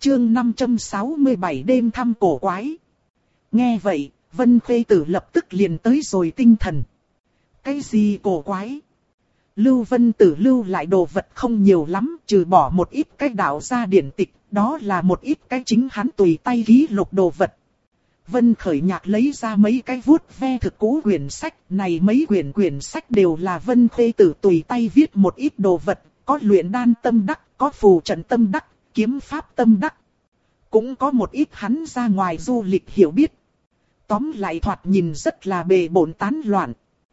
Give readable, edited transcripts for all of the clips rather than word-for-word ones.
chương 567 đêm thăm cổ quái. Nghe vậy, Vân Khê Tử lập tức liền tới rồi tinh thần. Cái gì cổ quái? Lưu Vân Tử lưu lại đồ vật không nhiều lắm, trừ bỏ một ít cái đạo gia điển tịch, đó là một ít cái chính hắn tùy tay ký lục đồ vật. Vân Khởi Nhạc lấy ra mấy cái vuốt ve thực cũ quyển sách, này mấy quyển sách đều là Vân Khê Tử tùy tay viết một ít đồ vật, có luyện đan tâm đắc, có phù trận tâm đắc, kiếm pháp tâm đắc. Cũng có một ít hắn ra ngoài du lịch hiểu biết. Tóm lại thoạt nhìn rất là bề bộn tán loạn.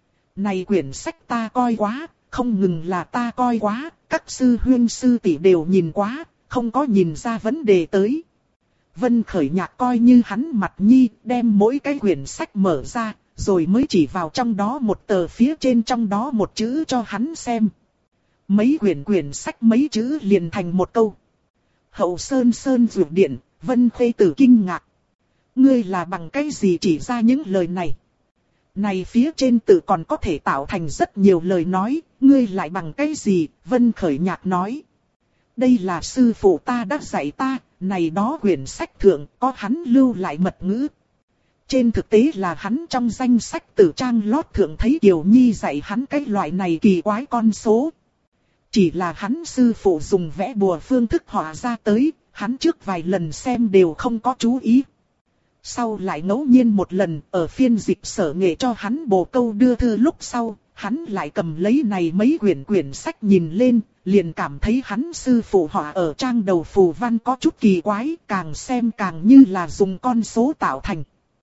Này quyển sách ta coi quá, không ngừng là ta coi quá, các sư huynh sư tỷ đều nhìn quá, không có nhìn ra vấn đề tới. Vân Khởi Nhạc coi như hắn mặt nhi, đem mỗi cái quyển sách mở ra, rồi mới chỉ vào trong đó một tờ phía trên trong đó một chữ cho hắn xem. Mấy quyển sách mấy chữ liền thành một câu. Hậu Sơn Sơn Dược Điện, Vân Khê Tử kinh ngạc. Ngươi là bằng cái gì chỉ ra những lời này? Này phía trên tự còn có thể tạo thành rất nhiều lời nói, ngươi lại bằng cái gì? Vân Khởi Nhạc nói. Đây là sư phụ ta đã dạy ta, này đó quyển sách thượng có hắn lưu lại mật ngữ. Trên thực tế là hắn trong danh sách tử trang lót thượng thấy Kiều Nhi dạy hắn cái loại này kỳ quái con số. Chỉ là hắn sư phụ dùng vẽ bùa phương thức họa ra tới, hắn trước vài lần xem đều không có chú ý. Sau lại ngẫu nhiên một lần ở phiên dịch sở nghệ cho hắn bồ câu đưa thư lúc sau, hắn lại cầm lấy này mấy quyển sách nhìn lên, liền cảm thấy hắn sư phụ họa ở trang đầu phù văn có chút kỳ quái, càng xem càng như là dùng con số tạo thành.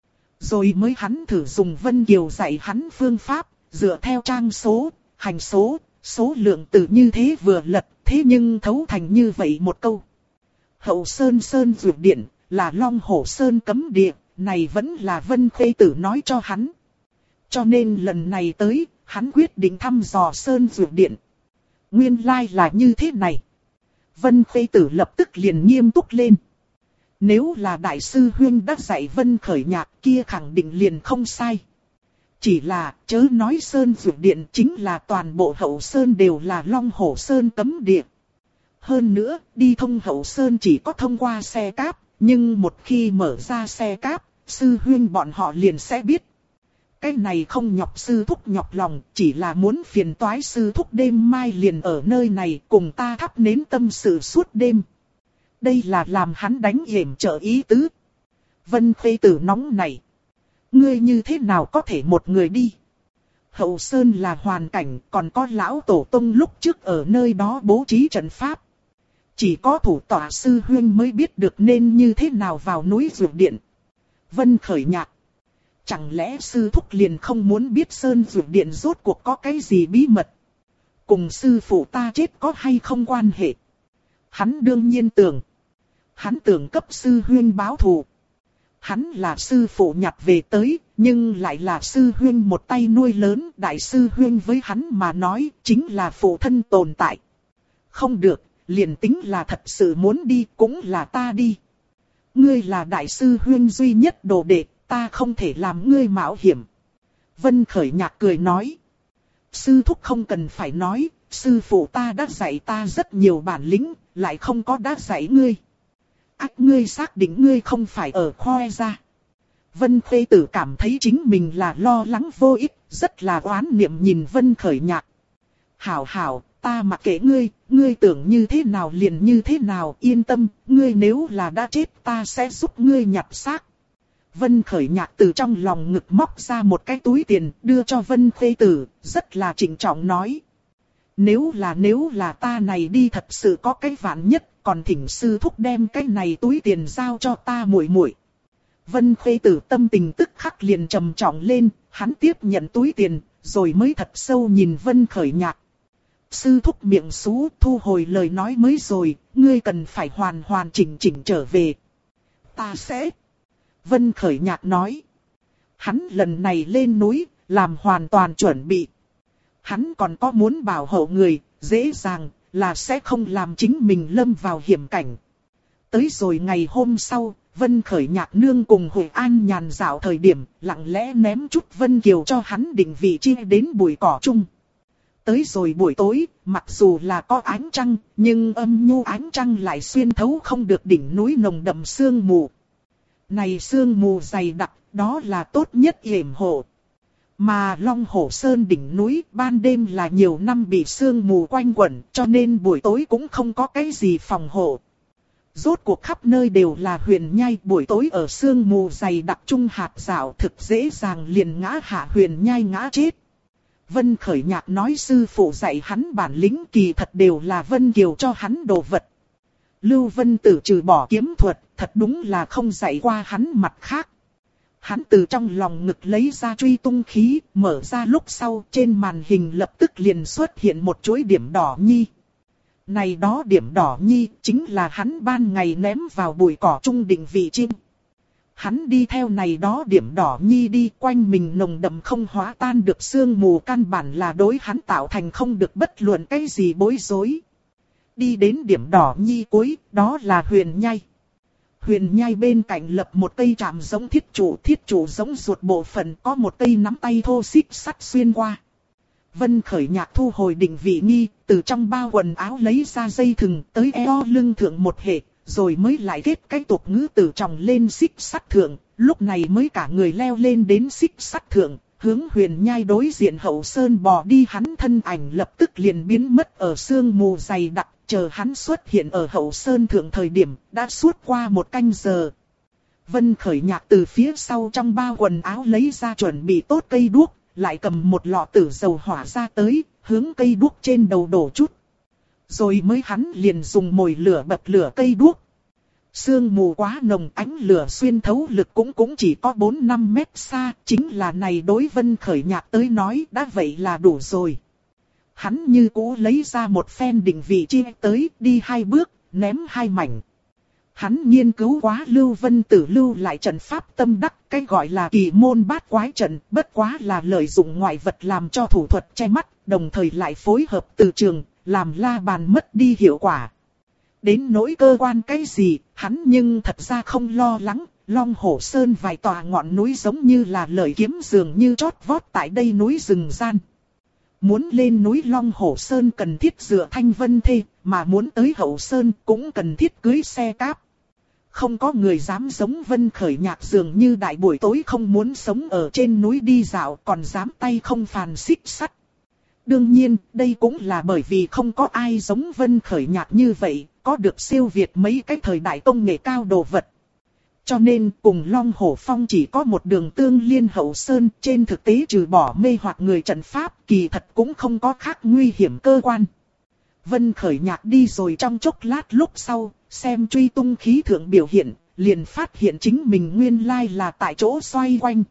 Rồi mới hắn thử dùng Vân Kiều dạy hắn phương pháp, dựa theo trang số, hành số, số lượng từ như thế vừa lật, thế nhưng thấu thành như vậy một câu. Hậu Sơn Sơn Dược Điện, là Long Hổ Sơn cấm địa, này vẫn là Vân Khê Tử nói cho hắn. Cho nên lần này tới, hắn quyết định thăm dò Sơn Dược Điện. Nguyên lai là như thế này. Vân Khê Tử lập tức liền nghiêm túc lên. Nếu là đại sư huynh đã dạy Vân Khởi Nhạc kia khẳng định liền không sai. Chỉ là chớ nói Sơn Dược Điện chính là toàn bộ Hậu Sơn đều là Long Hổ Sơn cấm địa. Hơn nữa, đi thông Hậu Sơn chỉ có thông qua xe cáp, nhưng một khi mở ra xe cáp, sư huynh bọn họ liền sẽ biết. Cái này không nhọc sư thúc nhọc lòng, chỉ là muốn phiền toái sư thúc đêm mai liền ở nơi này cùng ta thắp nến tâm sự suốt đêm. Đây là làm hắn đánh hiểm trợ ý tứ. Vân Khê Tử nóng này. Ngươi như thế nào có thể một người đi? Hậu Sơn là hoàn cảnh, còn có lão tổ tông lúc trước ở nơi đó bố trí trận pháp. Chỉ có thủ tọa sư huynh mới biết được nên như thế nào vào núi Dược Điện. Vân Khởi Nhạc. Chẳng lẽ sư thúc liền không muốn biết Sơn Dược Điện rốt cuộc có cái gì bí mật? Cùng sư phụ ta chết có hay không quan hệ? Hắn đương nhiên tưởng. Hắn tưởng cấp sư huynh báo thù. Hắn là sư phụ nhặt về tới, nhưng lại là sư huynh một tay nuôi lớn. Đại sư huynh với hắn mà nói chính là phụ thân tồn tại. Không được, liền tính là thật sự muốn đi cũng là ta đi. Ngươi là đại sư huynh duy nhất đồ đệ, ta không thể làm ngươi mạo hiểm. Vân Khởi Nhạc cười nói. Sư thúc không cần phải nói, sư phụ ta đã dạy ta rất nhiều bản lĩnh, lại không có đã dạy ngươi. Ác ngươi xác định ngươi không phải ở khoe ra. Vân Khê Tử cảm thấy chính mình là lo lắng vô ích, rất là oán niệm nhìn Vân Khởi Nhạc. Hảo hảo, ta mặc kệ ngươi, ngươi tưởng như thế nào liền như thế nào, yên tâm, ngươi nếu là đã chết ta sẽ giúp ngươi nhặt xác. Vân Khởi Nhạc từ trong lòng ngực móc ra một cái túi tiền đưa cho Vân Khê Tử, rất là trịnh trọng nói. Nếu là ta này đi thật sự có cái vạn nhất, còn thỉnh sư thúc đem cái này túi tiền giao cho ta muội muội. Vân Khê Tử tâm tình tức khắc liền trầm trọng lên, hắn tiếp nhận túi tiền, rồi mới thật sâu nhìn Vân Khởi Nhạc. Sư thúc miệng xú thu hồi lời nói mới rồi, ngươi cần phải hoàn chỉnh trở về. Ta sẽ... Vân Khởi Nhạc nói. Hắn lần này lên núi, làm hoàn toàn chuẩn bị. Hắn còn có muốn bảo hộ người, dễ dàng là sẽ không làm chính mình lâm vào hiểm cảnh. Tới rồi ngày hôm sau, Vân Khởi Nhạc nương cùng Hội An nhàn dạo thời điểm, lặng lẽ ném chút Vân Kiều cho hắn định vị chia đến bụi cỏ chung. Tới rồi buổi tối, mặc dù là có ánh trăng, nhưng âm nhu ánh trăng lại xuyên thấu không được đỉnh núi nồng đậm sương mù. Này sương mù dày đặc, đó là tốt nhất yểm hộ. Mà Long Hổ Sơn đỉnh núi ban đêm là nhiều năm bị sương mù quanh quẩn, cho nên buổi tối cũng không có cái gì phòng hộ. Rốt cuộc khắp nơi đều là huyền nhai, buổi tối ở sương mù dày đặc trung hạt rào thực dễ dàng liền ngã hạ huyền nhai ngã chết. Vân Khởi Nhạc nói sư phụ dạy hắn bản lĩnh kỳ thật đều là Vân Kiều cho hắn đồ vật. Lưu Vân Tử trừ bỏ kiếm thuật, thật đúng là không dạy qua hắn mặt khác. Hắn từ trong lòng ngực lấy ra truy tung khí, mở ra lúc sau trên màn hình lập tức liền xuất hiện một chuỗi điểm đỏ nhi. Này đó điểm đỏ nhi chính là hắn ban ngày ném vào bụi cỏ trung định vị chim. Hắn đi theo này đó điểm đỏ nhi đi quanh mình nồng đậm không hóa tan được sương mù căn bản là đối hắn tạo thành không được bất luận cái gì bối rối. Đi đến điểm đỏ nhi cuối, đó là huyền nhai. Huyền nhai bên cạnh lập một cây trạm giống thiết trụ giống ruột bộ phận có một cây nắm tay thô xích sắt xuyên qua. Vân Khởi Nhạc thu hồi định vị nghi, từ trong bao quần áo lấy ra dây thừng tới eo lưng thượng một hệ, rồi mới lại kết cái tục ngữ từ tròng lên xích sắt thượng, lúc này mới cả người leo lên đến xích sắt thượng, hướng huyền nhai đối diện hậu sơn bò đi. Hắn thân ảnh lập tức liền biến mất ở sương mù dày đặc, chờ hắn xuất hiện ở hậu sơn thượng thời điểm, đã suốt qua một canh giờ. Vân Khởi Nhạc từ phía sau trong bao quần áo lấy ra chuẩn bị tốt cây đuốc, lại cầm một lọ tử dầu hỏa ra tới, hướng cây đuốc trên đầu đổ chút. Rồi mới hắn liền dùng mồi lửa bật lửa cây đuốc. Sương mù quá nồng, ánh lửa xuyên thấu lực cũng chỉ có 4-5 mét xa, chính là này đối Vân Khởi Nhạc tới nói đã vậy là đủ rồi. Hắn như cũ lấy ra một phen định vị chia tới, đi 2 bước, ném 2 mảnh. Hắn nghiên cứu quá Lưu Vân Tử lưu lại trận pháp tâm đắc, cái gọi là kỳ môn bát quái trận, bất quá là lợi dụng ngoại vật làm cho thủ thuật che mắt, đồng thời lại phối hợp từ trường, làm la bàn mất đi hiệu quả. Đến nỗi cơ quan cái gì, hắn nhưng thật ra không lo lắng, Long Hổ Sơn vài tòa ngọn núi giống như là lợi kiếm dường như chót vót tại đây núi rừng gian. Muốn lên núi Long Hổ Sơn cần thiết dựa Thanh Vân Thê, mà muốn tới Hậu Sơn cũng cần thiết cưới xe cáp. Không có người dám giống Vân Khởi Nhạc dường như đại buổi tối không muốn sống ở trên núi đi dạo, còn dám tay không phàn xích sắt. Đương nhiên, đây cũng là bởi vì không có ai giống Vân Khởi Nhạc như vậy, có được siêu việt mấy cái thời đại công nghệ cao đồ vật. Cho nên cùng Long Hổ Phong chỉ có một đường tương liên Hậu Sơn, trên thực tế trừ bỏ mê hoặc người trận pháp, kỳ thật cũng không có khác nguy hiểm cơ quan. Vân Khởi Nhạc đi rồi trong chốc lát lúc sau, xem truy tung khí thượng biểu hiện, liền phát hiện chính mình nguyên lai là tại chỗ xoay quanh.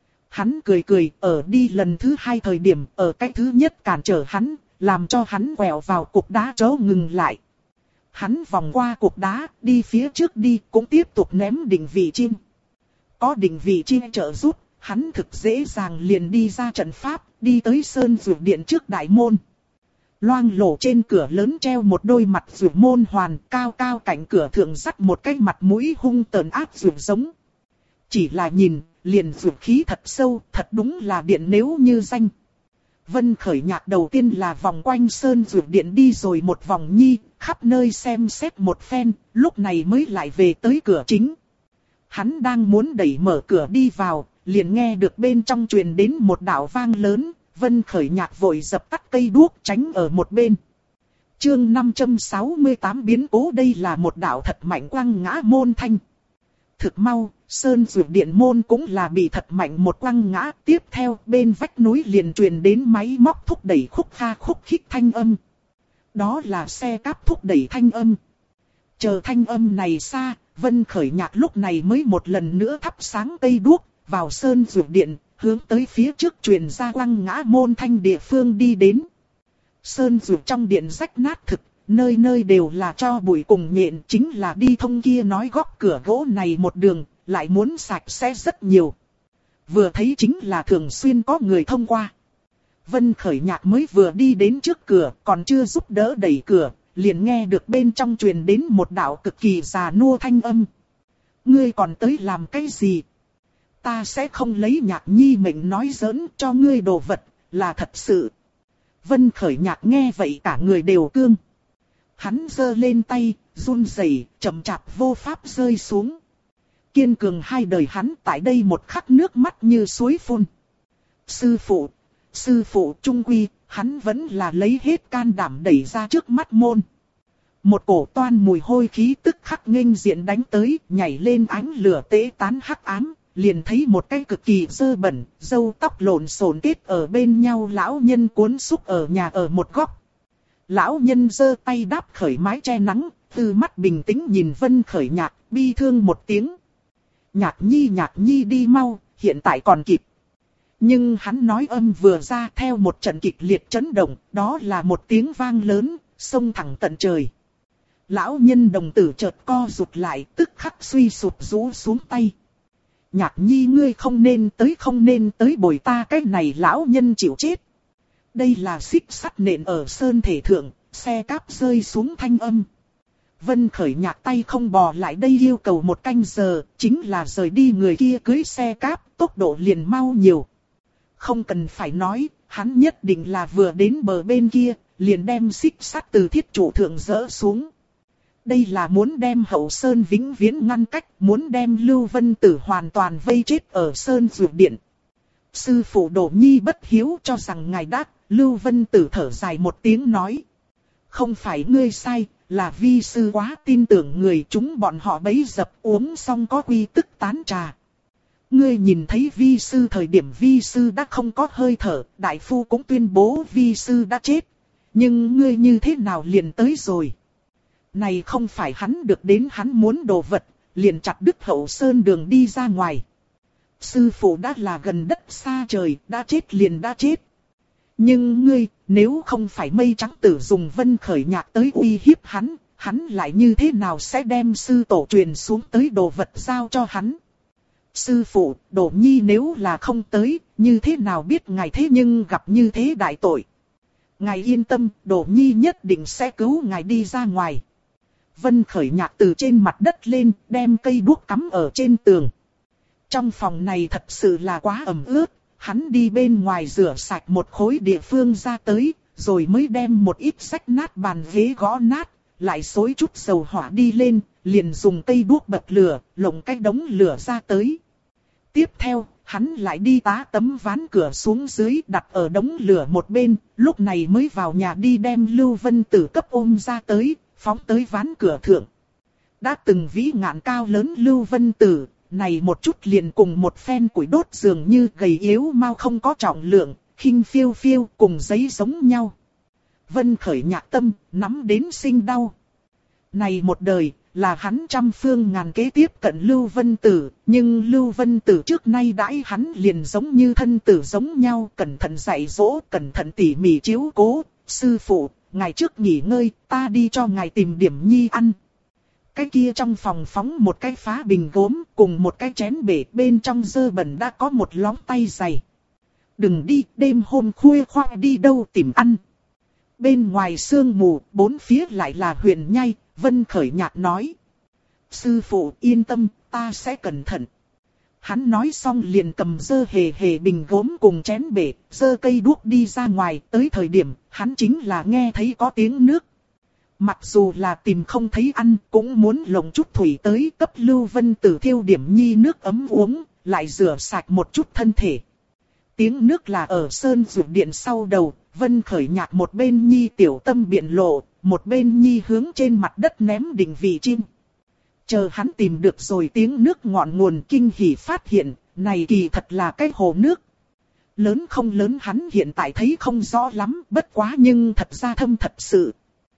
Hắn cười cười, ở đi lần thứ 2 thời điểm, ở cái thứ nhất cản trở hắn, làm cho hắn quẹo vào cục đá chỗ ngừng lại. Hắn vòng qua cục đá, đi phía trước đi, cũng tiếp tục ném định vị chim. Có định vị chim trợ giúp, hắn thực dễ dàng liền đi ra trận pháp, đi tới sơn dược điện trước đại môn. Loang lổ trên cửa lớn treo một đôi mặt dược môn hoàn, cao cao cạnh cửa thượng dắt một cái mặt mũi hung tợn ác dược giống. Chỉ là nhìn, liền dược khí thật sâu, thật đúng là điện nếu như danh. Vân Khởi Nhạc đầu tiên là vòng quanh sơn dược điện đi rồi một vòng nhi, khắp nơi xem xét một phen, lúc này mới lại về tới cửa chính. Hắn đang muốn đẩy mở cửa đi vào, liền nghe được bên trong truyền đến một đạo vang lớn, Vân Khởi Nhạc vội dập tắt cây đuốc tránh ở một bên. Chương 568 biến cố, đây là một đạo thật mạnh quăng ngã môn thanh. Thực mau, sơn dược điện môn cũng là bị thật mạnh một quăng ngã, tiếp theo bên vách núi liền truyền đến máy móc thúc đẩy khúc kha khúc khích thanh âm. Đó là xe cáp thúc đẩy thanh âm. Chờ thanh âm này xa, Vân Khởi Nhạc lúc này mới một lần nữa thắp sáng cây đuốc, vào sơn dược điện, hướng tới phía trước truyền ra quăng ngã môn thanh địa phương đi đến. Sơn dược trong điện rách nát thực, nơi nơi đều là tro bụi cùng nhện, chính là đi thông kia nói góc cửa gỗ này một đường, lại muốn sạch sẽ rất nhiều. Vừa thấy chính là thường xuyên có người thông qua. Vân Khởi Nhạc mới vừa đi đến trước cửa, còn chưa giúp đỡ đẩy cửa, liền nghe được bên trong truyền đến một đạo cực kỳ già nua thanh âm. Ngươi còn tới làm cái gì? Ta sẽ không lấy Nhạc Nhi mệnh nói giỡn, cho ngươi đồ vật, là thật sự. Vân Khởi Nhạc nghe vậy cả người đều cương. Hắn giơ lên tay, run rẩy, chậm chạp vô pháp rơi xuống. Kiên cường hai đời hắn tại đây một khắc nước mắt như suối phun. Sư phụ trung quy, hắn vẫn là lấy hết can đảm đẩy ra trước mắt môn. Một cổ toan mùi hôi khí tức khắc nghênh diện đánh tới, nhảy lên ánh lửa tế tán hắc ám, liền thấy một cái cực kỳ dơ bẩn, râu tóc lộn xộn kết ở bên nhau lão nhân cuốn xúc ở nhà ở một góc. Lão nhân giơ tay đáp khởi mái che nắng, từ mắt bình tĩnh nhìn Vân Khởi Nhạc, bi thương một tiếng. Nhạc nhi đi mau, hiện tại còn kịp. Nhưng hắn nói âm vừa ra theo một trận kịch liệt chấn động, đó là một tiếng vang lớn, xông thẳng tận trời. Lão nhân đồng tử chợt co rụt lại, tức khắc suy sụp rũ xuống tay. Nhạc nhi ngươi không nên tới bồi ta, cái này lão nhân chịu chết. Đây là xích sắt nện ở sơn thể thượng, xe cáp rơi xuống thanh âm. Vân Khởi Nhạc tay không bò lại đây yêu cầu một canh giờ, chính là rời đi người kia cưới xe cáp, tốc độ liền mau nhiều. Không cần phải nói, hắn nhất định là vừa đến bờ bên kia, liền đem xích sắt từ thiết trụ thượng dỡ xuống. Đây là muốn đem Hậu Sơn vĩnh viễn ngăn cách, muốn đem Lưu Vân Tử hoàn toàn vây chết ở Sơn Dược Điện. Sư phụ Đỗ Nhi bất hiếu cho rằng ngài đắc, Lưu Vân Tử thở dài một tiếng nói. Không phải ngươi sai, là vi sư quá tin tưởng người, chúng bọn họ bấy dập uống xong có quy tức tán trà. Ngươi nhìn thấy vi sư thời điểm vi sư đã không có hơi thở, đại phu cũng tuyên bố vi sư đã chết. Nhưng ngươi như thế nào liền tới rồi? Này không phải hắn được đến hắn muốn đồ vật, liền chặt đứt Hậu Sơn đường đi ra ngoài. Sư phụ đã là gần đất xa trời, đã chết liền đã chết. Nhưng ngươi, nếu không phải Mây Trắng Tử dùng Vân Khởi Nhạc tới uy hiếp hắn, hắn lại như thế nào sẽ đem sư tổ truyền xuống tới đồ vật giao cho hắn? Sư phụ, Đỗ Nhi nếu là không tới, như thế nào biết ngài thế nhưng gặp như thế đại tội? Ngài yên tâm, Đỗ Nhi nhất định sẽ cứu ngài đi ra ngoài. Vân Khởi Nhạc từ trên mặt đất lên, đem cây đuốc cắm ở trên tường. Trong phòng này thật sự là quá ẩm ướt, hắn đi bên ngoài rửa sạch một khối địa phương ra tới, rồi mới đem một ít rách nát bàn ghế gõ nát, lại xối chút dầu hỏa đi lên, liền dùng cây đuốc bật lửa, lồng cái đống lửa ra tới. Tiếp theo, hắn lại đi tá tấm ván cửa xuống dưới đặt ở đống lửa một bên, lúc này mới vào nhà đi đem Lưu Vân Tử cấp ôm ra tới, phóng tới ván cửa thượng. Đã từng vĩ ngạn cao lớn Lưu Vân Tử, này một chút liền cùng một phen củi đốt dường như gầy yếu mau không có trọng lượng, khinh phiêu phiêu cùng giấy giống nhau. Vân Khởi Nhạc tâm, nắm đến sinh đau. Này một đời, là hắn trăm phương ngàn kế tiếp cận Lưu Vân Tử, nhưng Lưu Vân Tử trước nay đãi hắn liền giống như thân tử giống nhau, cẩn thận dạy dỗ, cẩn thận tỉ mỉ chiếu cố. Sư phụ, ngài trước nghỉ ngơi, ta đi cho ngài tìm điểm nhi ăn. Cái kia trong phòng phóng một cái phá bình gốm cùng một cái chén bể, bên trong dơ bẩn đã có một lóng tay dày. Đừng đi, đêm hôm khuya khoa đi đâu tìm ăn. Bên ngoài sương mù, bốn phía lại là huyền nhai. Vân Khởi Nhạc nói. Sư phụ yên tâm, ta sẽ cẩn thận. Hắn nói xong liền cầm dơ hề bình gốm cùng chén bể, dơ cây đuốc đi ra ngoài. Tới thời điểm, hắn chính là nghe thấy có tiếng nước. Mặc dù là tìm không thấy ăn, cũng muốn lồng chút thủy tới cấp Lưu Vân Tử thiêu điểm nhi nước ấm uống, lại rửa sạch một chút thân thể. Tiếng nước là ở Sơn Dược Điện sau đầu, Vân Khởi Nhạc một bên nhi tiểu tâm biện lộ, một bên nhi hướng trên mặt đất ném định vị chim. Chờ hắn tìm được rồi tiếng nước ngọn nguồn, kinh hỉ phát hiện, này kỳ thật là cái hồ nước. Lớn không lớn hắn hiện tại thấy không rõ lắm, bất quá nhưng thật ra thâm thật sự.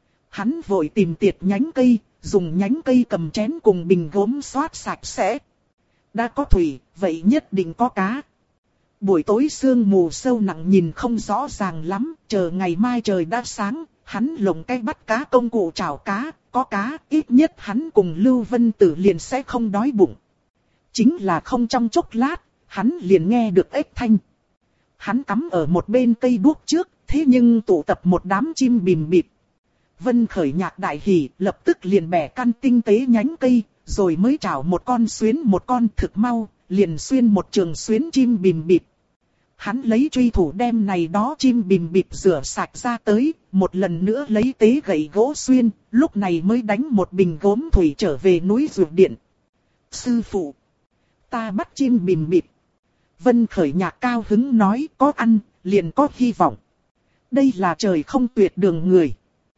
Hắn vội tìm tiệt nhánh cây, dùng nhánh cây cầm chén cùng bình gốm xoát sạch sẽ. Đã có thủy, vậy nhất định có cá. Buổi tối sương mù sâu nặng nhìn không rõ ràng lắm, chờ ngày mai trời đã sáng, hắn lồng cái bắt cá công cụ chảo cá, có cá, ít nhất hắn cùng Lưu Vân Tử liền sẽ không đói bụng. Chính là không trong chốc lát, hắn liền nghe được ếch thanh. Hắn cắm ở một bên cây đuốc trước, thế nhưng tụ tập một đám chim bìm bịp. Vân Khởi Nhạc đại hỉ, lập tức liền bẻ căn tinh tế nhánh cây, rồi mới chảo một con xuyến một con thực mau, liền xuyên một trường xuyến chim bìm bịp. hắn lấy truy thủ đem này đó chim bìm bịp rửa sạch ra tới, một lần nữa lấy tế gậy gỗ xuyên, lúc này mới đánh một bình gốm thủy trở về núi Dược Điện. Sư phụ, ta bắt chim bìm bịp. Vân Khởi Nhạc cao hứng nói, có ăn, liền có hy vọng. Đây là trời không tuyệt đường người.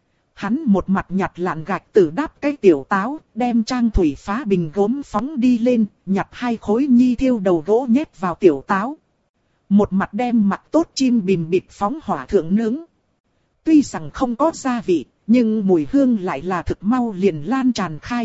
Hắn một mặt nhặt lạn gạch tử đáp cái tiểu táo, đem trang thủy phá bình gốm phóng đi lên, nhặt 2 khối nhi thiêu đầu gỗ nhét vào tiểu táo. Một mặt đem mặt tốt chim bìm bịp phóng hỏa thượng nướng. Tuy rằng không có gia vị, nhưng mùi hương lại là thực mau liền lan tràn khai.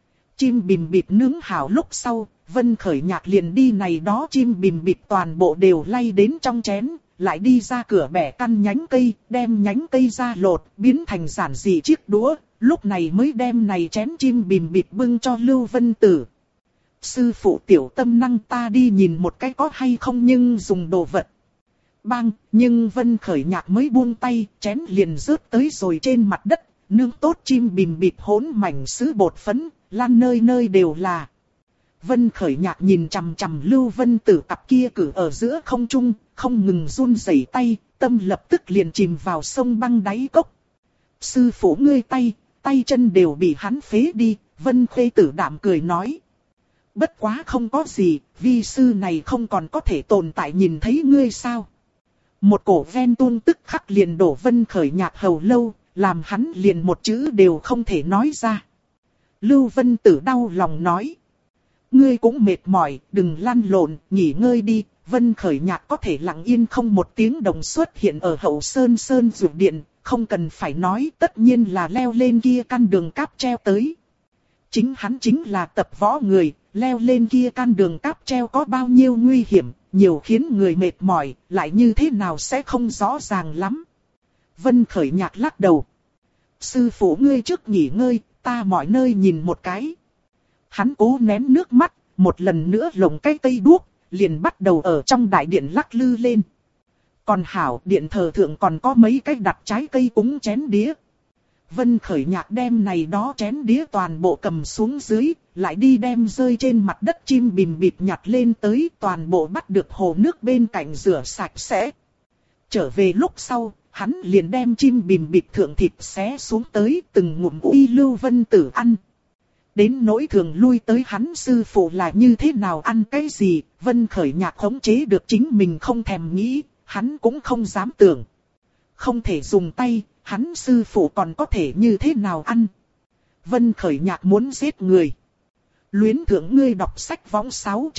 Chim bìm bịp nướng hảo lúc sau, Vân Khởi Nhạc liền đi này đó chim bìm bịp toàn bộ đều lay đến trong chén, lại đi ra cửa bẻ căn nhánh cây, đem nhánh cây ra lột, biến thành giản dị chiếc đũa, lúc này mới đem này chén chim bìm bịp bưng cho Lưu Vân Tử. Sư phụ tiểu tâm năng, ta đi nhìn một cái có hay không nhưng dùng đồ vật. Bang, nhưng Vân Khởi Nhạc mới buông tay, chén liền rớt tới rồi trên mặt đất, nướng tốt chim bìm bịp hỗn mảnh sứ bột phấn, lan nơi nơi đều là. Vân Khởi Nhạc nhìn chằm chằm Lưu Vân Tử cặp kia cử ở giữa không trung, không ngừng run rẩy tay, tâm lập tức liền chìm vào sông băng đáy cốc. Sư phụ ngươi tay chân đều bị hắn phế đi, Vân Khê Tử đạm cười nói. Bất quá không có gì, vi sư này không còn có thể tồn tại nhìn thấy ngươi sao. Một cổ ven tuôn tức khắc liền đổ Vân Khởi Nhạc hầu lâu, làm hắn liền một chữ đều không thể nói ra. Lưu Vân Tử đau lòng nói. Ngươi cũng mệt mỏi, đừng lăn lộn, nghỉ ngơi đi. Vân Khởi Nhạc có thể lặng yên không một tiếng đồng xuất hiện ở Hậu Sơn Dược Điện, không cần phải nói, tất nhiên là leo lên kia căn đường cáp treo tới. Chính hắn chính là tập võ người, leo lên kia căn đường cáp treo có bao nhiêu nguy hiểm, nhiều khiến người mệt mỏi, lại như thế nào sẽ không rõ ràng lắm. Vân Khởi Nhạc lắc đầu. Sư phụ ngươi trước nghỉ ngơi, ta mọi nơi nhìn một cái. Hắn cố nén nước mắt, một lần nữa lồng cái cây đuốc, liền bắt đầu ở trong đại điện lắc lư lên. Còn hảo, điện thờ thượng còn có mấy cái đặt trái cây cúng chén đĩa. Vân Khởi Nhạc đem này đó chén đĩa toàn bộ cầm xuống dưới, lại đi đem rơi trên mặt đất chim bìm bịp nhặt lên tới, toàn bộ bắt được hồ nước bên cạnh rửa sạch sẽ. Trở về lúc sau, hắn liền đem chim bìm bịp thượng thịt xé xuống tới, từng ngụm uy Lưu Vân Tử ăn. Đến nỗi thường lui tới hắn sư phụ là như thế nào ăn cái gì, Vân Khởi Nhạc khống chế được chính mình không thèm nghĩ, hắn cũng không dám tưởng. Không thể dùng tay, hắn sư phụ còn có thể như thế nào ăn. Vân Khởi Nhạc muốn giết người. Luyến thưởng ngươi đọc sách võng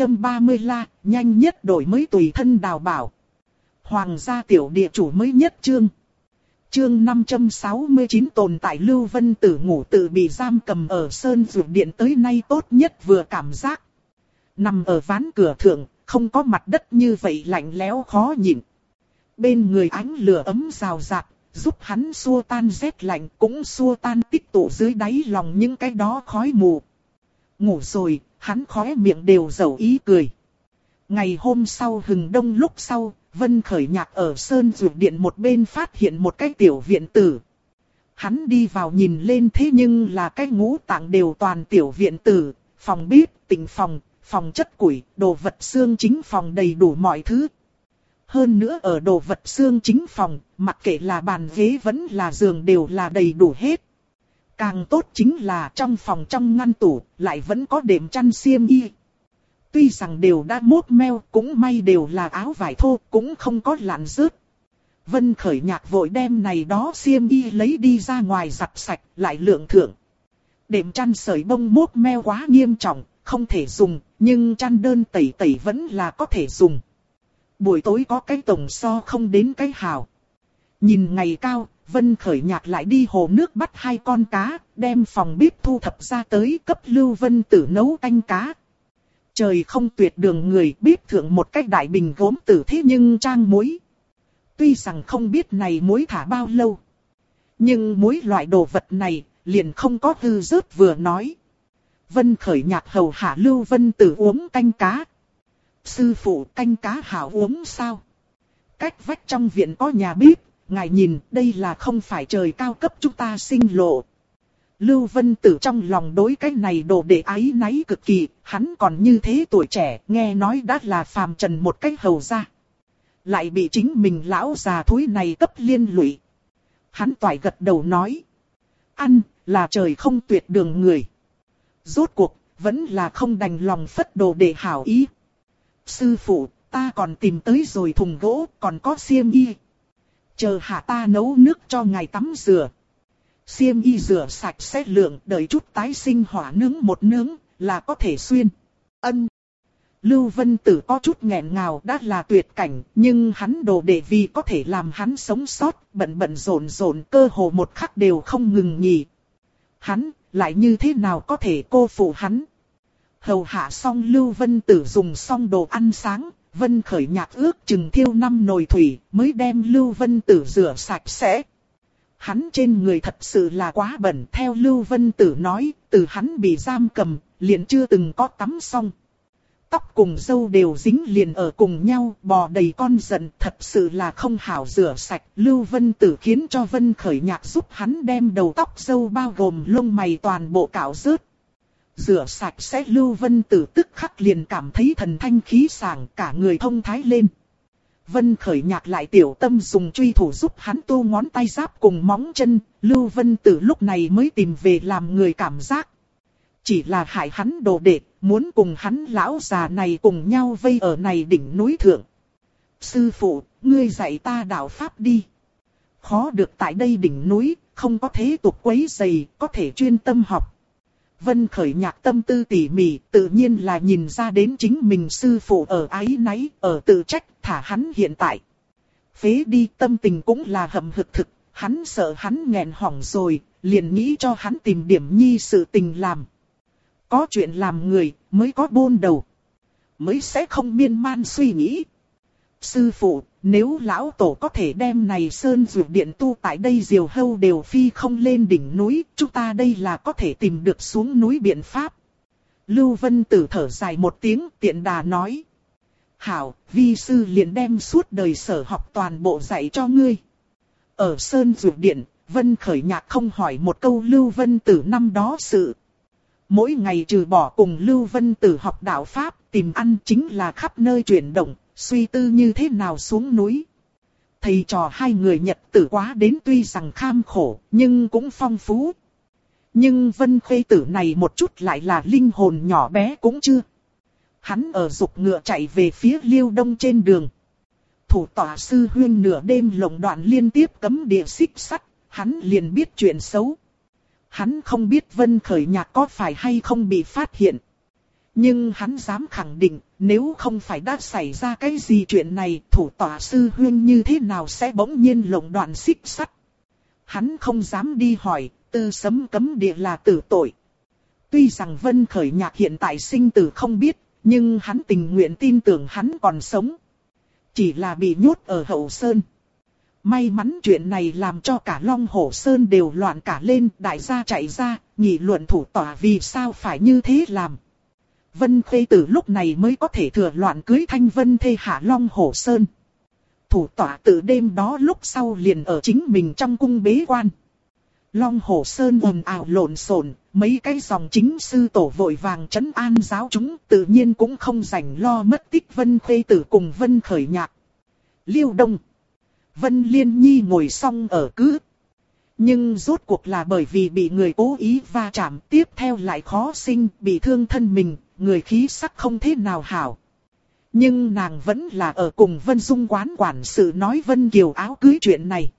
630 la, nhanh nhất đổi mới tùy thân đào bảo. Hoàng gia tiểu địa chủ mới nhất chương. Chương 569 tồn tại Lưu Vân Tử ngủ tự bị giam cầm ở Sơn Dược Điện tới nay tốt nhất vừa cảm giác. Nằm ở ván cửa thượng, không có mặt đất như vậy lạnh lẽo khó nhịn. Bên người ánh lửa ấm rào rạt, giúp hắn xua tan rét lạnh cũng xua tan tích tụ dưới đáy lòng những cái đó khói mù. Ngủ rồi, hắn khóe miệng đều dầu ý cười. Ngày hôm sau hừng đông lúc sau, Vân Khởi Nhạc ở Sơn Dược Điện một bên phát hiện một cái tiểu viện tử. Hắn đi vào nhìn lên thế nhưng là cái ngũ tạng đều toàn tiểu viện tử, phòng bếp, tịnh phòng, phòng chất củi, đồ vật xương chính phòng đầy đủ mọi thứ. Hơn nữa ở đồ vật xương chính phòng, mặc kệ là bàn ghế vẫn là giường đều là đầy đủ hết. Càng tốt chính là trong phòng trong ngăn tủ, lại vẫn có đệm chăn xiêm y. Tuy rằng đều đã mốt meo, cũng may đều là áo vải thô, cũng không có lạn rớt. Vân Khởi Nhạc vội đem này đó xiêm y lấy đi ra ngoài giặt sạch, lại lượng thượng. Đệm chăn sợi bông mốt meo quá nghiêm trọng, không thể dùng, nhưng chăn đơn tẩy tẩy vẫn là có thể dùng. Buổi tối có cái tổng so không đến cái hào. Nhìn ngày cao, Vân Khởi Nhạc lại đi hồ nước bắt 2 con cá, đem phòng bếp thu thập ra tới cấp Lưu Vân Tử nấu canh cá. Trời không tuyệt đường người, bếp thượng một cái đại bình gốm tử thế nhưng trang muối. Tuy rằng không biết này muối thả bao lâu, nhưng muối loại đồ vật này liền không có hư rớt vừa nói. Vân Khởi Nhạc hầu hạ Lưu Vân Tử uống canh cá. Sư phụ, canh cá hảo uống sao? Cách vách trong viện có nhà bếp, ngài nhìn đây là không phải trời cao cấp chúng ta sinh lộ. Lưu Vân Tử trong lòng đối cái này đồ đệ áy náy cực kỳ, hắn còn như thế tuổi trẻ, nghe nói đã là phàm trần một cách hầu ra. lại bị chính mình lão già thúi này cấp liên lụy. Hắn toại gật đầu nói. Ăn, là trời không tuyệt đường người. Rốt cuộc, vẫn là không đành lòng phất đồ để hảo ý. Sư phụ, ta còn tìm tới rồi thùng gỗ, còn có xiêm y. Chờ hạ ta nấu nước cho ngài tắm rửa. Xiêm y rửa sạch sẽ lượng, đợi chút tái sinh hỏa nướng một nướng, là có thể xuyên. Ân. Lưu Vân Tử có chút nghẹn ngào đã là tuyệt cảnh, nhưng hắn đồ đệ vì có thể làm hắn sống sót, bận bận rộn rộn cơ hồ một khắc đều không ngừng nghỉ. Hắn, lại như thế nào có thể cô phụ hắn? Hầu hạ xong Lưu Vân Tử dùng xong đồ ăn sáng, Vân Khởi Nhạc ước chừng thiêu 5 nồi thủy mới đem Lưu Vân Tử rửa sạch sẽ. Hắn trên người thật sự là quá bẩn, theo Lưu Vân Tử nói, từ hắn bị giam cầm, liền chưa từng có tắm xong. Tóc cùng râu đều dính liền ở cùng nhau, bò đầy con giận, thật sự là không hảo rửa sạch. Lưu Vân Tử khiến cho Vân Khởi Nhạc giúp hắn đem đầu tóc râu bao gồm lông mày toàn bộ cạo rớt. Rửa sạch sẽ Lưu Vân Tử tức khắc liền cảm thấy thần thanh khí sảng, cả người thông thái lên. Vân Khởi Nhạc lại tiểu tâm dùng truy thủ giúp hắn tô ngón tay giáp cùng móng chân, Lưu Vân Tử lúc này mới tìm về làm người cảm giác. Chỉ là hại hắn đồ đệ, muốn cùng hắn lão già này cùng nhau vây ở này đỉnh núi thượng. Sư phụ, ngươi dạy ta đạo pháp đi. Khó được tại đây đỉnh núi, không có thế tục quấy rầy, có thể chuyên tâm học. Vân Khởi Nhạc tâm tư tỉ mỉ, tự nhiên là nhìn ra đến chính mình sư phụ ở áy náy, ở tự trách, thả hắn hiện tại. Phế đi tâm tình cũng là hậm hực thực, hắn sợ hắn nghẹn hỏng rồi, liền nghĩ cho hắn tìm điểm nhi sự tình làm. Có chuyện làm người, mới có bôn đầu. Mới sẽ không miên man suy nghĩ. Sư phụ, nếu lão tổ có thể đem này sơn dược điện tu tại đây diều hâu đều phi không lên đỉnh núi, chúng ta đây là có thể tìm được xuống núi biện pháp. Lưu Vân Tử thở dài một tiếng, tiện đà nói. Hảo, vi sư liền đem suốt đời sở học toàn bộ dạy cho ngươi. Ở sơn dược điện, Vân Khởi Nhạc không hỏi một câu Lưu Vân Tử năm đó sự. Mỗi ngày trừ bỏ cùng Lưu Vân Tử học đạo Pháp, tìm ăn chính là khắp nơi chuyển động, suy tư như thế nào xuống núi. Thầy trò hai người nhật tử quá đến tuy rằng kham khổ, nhưng cũng phong phú. Nhưng Vân Khê Tử này một chút lại là linh hồn nhỏ bé cũng chưa. Hắn ở dục ngựa chạy về phía Liêu Đông trên đường. Thủ tọa sư huyên nửa đêm lồng đoạn liên tiếp cấm địa xích sắt, hắn liền biết chuyện xấu. Hắn không biết Vân Khởi Nhạc có phải hay không bị phát hiện. Nhưng hắn dám khẳng định, nếu không phải đã xảy ra cái gì chuyện này, thủ tọa sư huyên như thế nào sẽ bỗng nhiên lồng đoạn xích sắt. Hắn không dám đi hỏi, tư sấm cấm địa là tử tội. Tuy rằng Vân Khởi Nhạc hiện tại sinh tử không biết, nhưng hắn tình nguyện tin tưởng hắn còn sống. Chỉ là bị nhốt ở hậu sơn. May mắn chuyện này làm cho cả Long Hổ Sơn đều loạn cả lên, đại gia chạy ra, nghị luận thủ tọa vì sao phải như thế làm. Vân Khê Tử lúc này mới có thể thừa loạn cưới Thanh Vân thê hạ Long Hổ Sơn. Thủ tọa từ đêm đó lúc sau liền ở chính mình trong cung bế quan. Long Hổ Sơn ồn ào lộn xộn, mấy cái dòng chính sư tổ vội vàng trấn an giáo chúng, tự nhiên cũng không rảnh lo mất tích Vân Khê Tử cùng Vân Khởi Nhạc. Liêu Đông, Vân Liên Nhi ngồi xong ở cứ. Nhưng rốt cuộc là bởi vì bị người cố ý va chạm, tiếp theo lại khó sinh, bị thương thân mình, người khí sắc không thế nào hảo. Nhưng nàng vẫn là ở cùng Vân Dung quán quản sự nói Vân Kiều áo cưới chuyện này.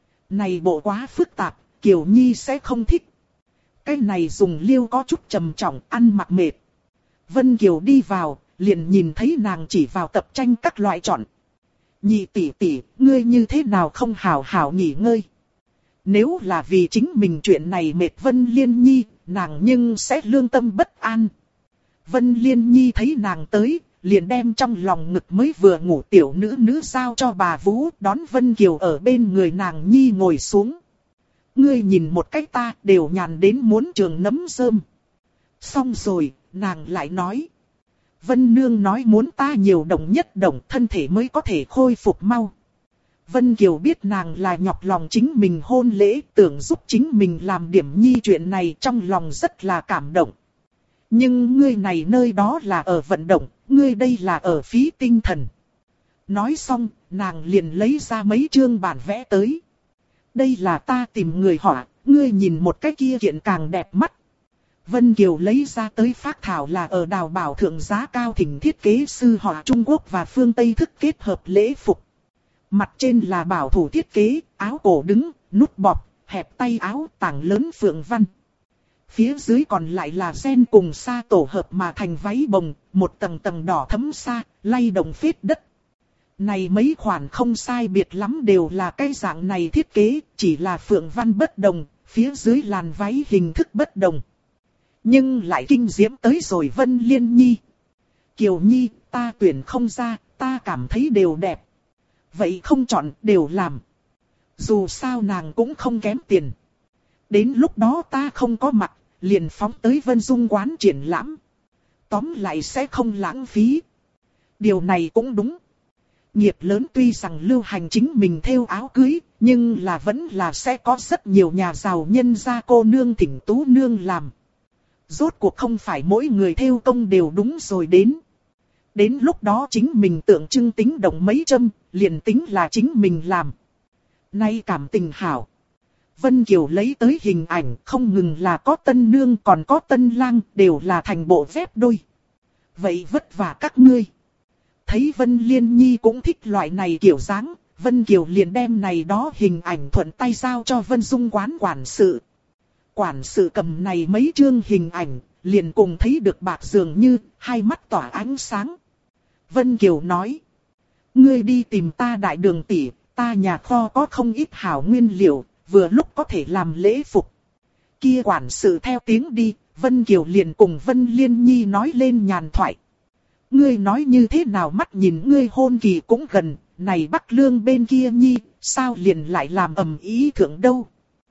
Này bộ quá phức tạp, Kiều Nhi sẽ không thích. Cái này dùng liêu có chút trầm trọng, ăn mặc mệt. Vân Kiều đi vào, liền nhìn thấy nàng chỉ vào tập tranh các loại chọn. Nhị tỷ tỷ, ngươi như thế nào không hảo hảo nghỉ ngơi. Nếu là vì chính mình chuyện này mệt Vân Liên Nhi, nàng nhưng sẽ lương tâm bất an. Vân Liên Nhi thấy nàng tới, liền đem trong lòng ngực mới vừa ngủ tiểu nữ giao cho bà Vũ, đón Vân Kiều ở bên người nàng Nhi ngồi xuống. Ngươi nhìn một cách ta đều nhàn đến muốn trường nấm rơm. Xong rồi, nàng lại nói. Vân Nương nói muốn ta nhiều động nhất động thân thể mới có thể khôi phục mau. Vân Kiều biết nàng là nhọc lòng chính mình hôn lễ, tưởng giúp chính mình làm điểm nhi chuyện này trong lòng rất là cảm động. Nhưng ngươi này nơi đó là ở vận động, ngươi đây là ở phí tinh thần. Nói xong, nàng liền lấy ra mấy chương bản vẽ tới. Đây là ta tìm người họa, ngươi nhìn một cái kia kiện càng đẹp mắt. Vân Kiều lấy ra tới phác thảo là ở Đào Bảo thượng giá cao thỉnh thiết kế sư họa Trung Quốc và phương Tây thức kết hợp lễ phục. Mặt trên là bảo thủ thiết kế, áo cổ đứng, nút bọt, hẹp tay áo, tảng lớn phượng văn. Phía dưới còn lại là ren cùng sa tổ hợp mà thành váy bồng, một tầng tầng đỏ thấm sa, lay động phết đất. Này mấy khoản không sai biệt lắm đều là cái dạng này thiết kế, chỉ là phượng văn bất đồng, phía dưới làn váy hình thức bất đồng. Nhưng lại kinh diễm tới rồi Vân Liên Nhi. Kiều Nhi, ta tuyển không ra, ta cảm thấy đều đẹp. Vậy không chọn, đều làm. Dù sao nàng cũng không kém tiền. Đến lúc đó ta không có mặt, liền phóng tới Vân Dung quán triển lãm. Tóm lại sẽ không lãng phí. Điều này cũng đúng. Nghiệp lớn tuy rằng lưu hành chính mình thêu áo cưới, nhưng là vẫn là sẽ có rất nhiều nhà giàu nhân gia cô nương thỉnh tú nương làm. Rốt cuộc không phải mỗi người thêu công đều đúng rồi đến. Đến lúc đó chính mình tượng trưng tính động mấy châm, liền tính là chính mình làm. Nay cảm tình hảo. Vân Kiều lấy tới hình ảnh không ngừng là có tân nương còn có tân lang, đều là thành bộ vép đôi. Vậy vất vả các ngươi. Thấy Vân Liên Nhi cũng thích loại này kiểu dáng, Vân Kiều liền đem này đó hình ảnh thuận tay giao cho Vân Dung quán quản sự. Quản sự cầm này mấy chương hình ảnh, liền cùng thấy được bạc dường như, hai mắt tỏa ánh sáng. Vân Kiều nói, ngươi đi tìm ta đại đường tỷ, ta nhà kho có không ít hảo nguyên liệu, vừa lúc có thể làm lễ phục. Kia quản sự theo tiếng đi, Vân Kiều liền cùng Vân Liên Nhi nói lên nhàn thoại. Ngươi nói như thế nào mắt nhìn ngươi hôn kỳ cũng gần, này Bắc Lương bên kia Nhi, sao liền lại làm ầm ý thượng đâu.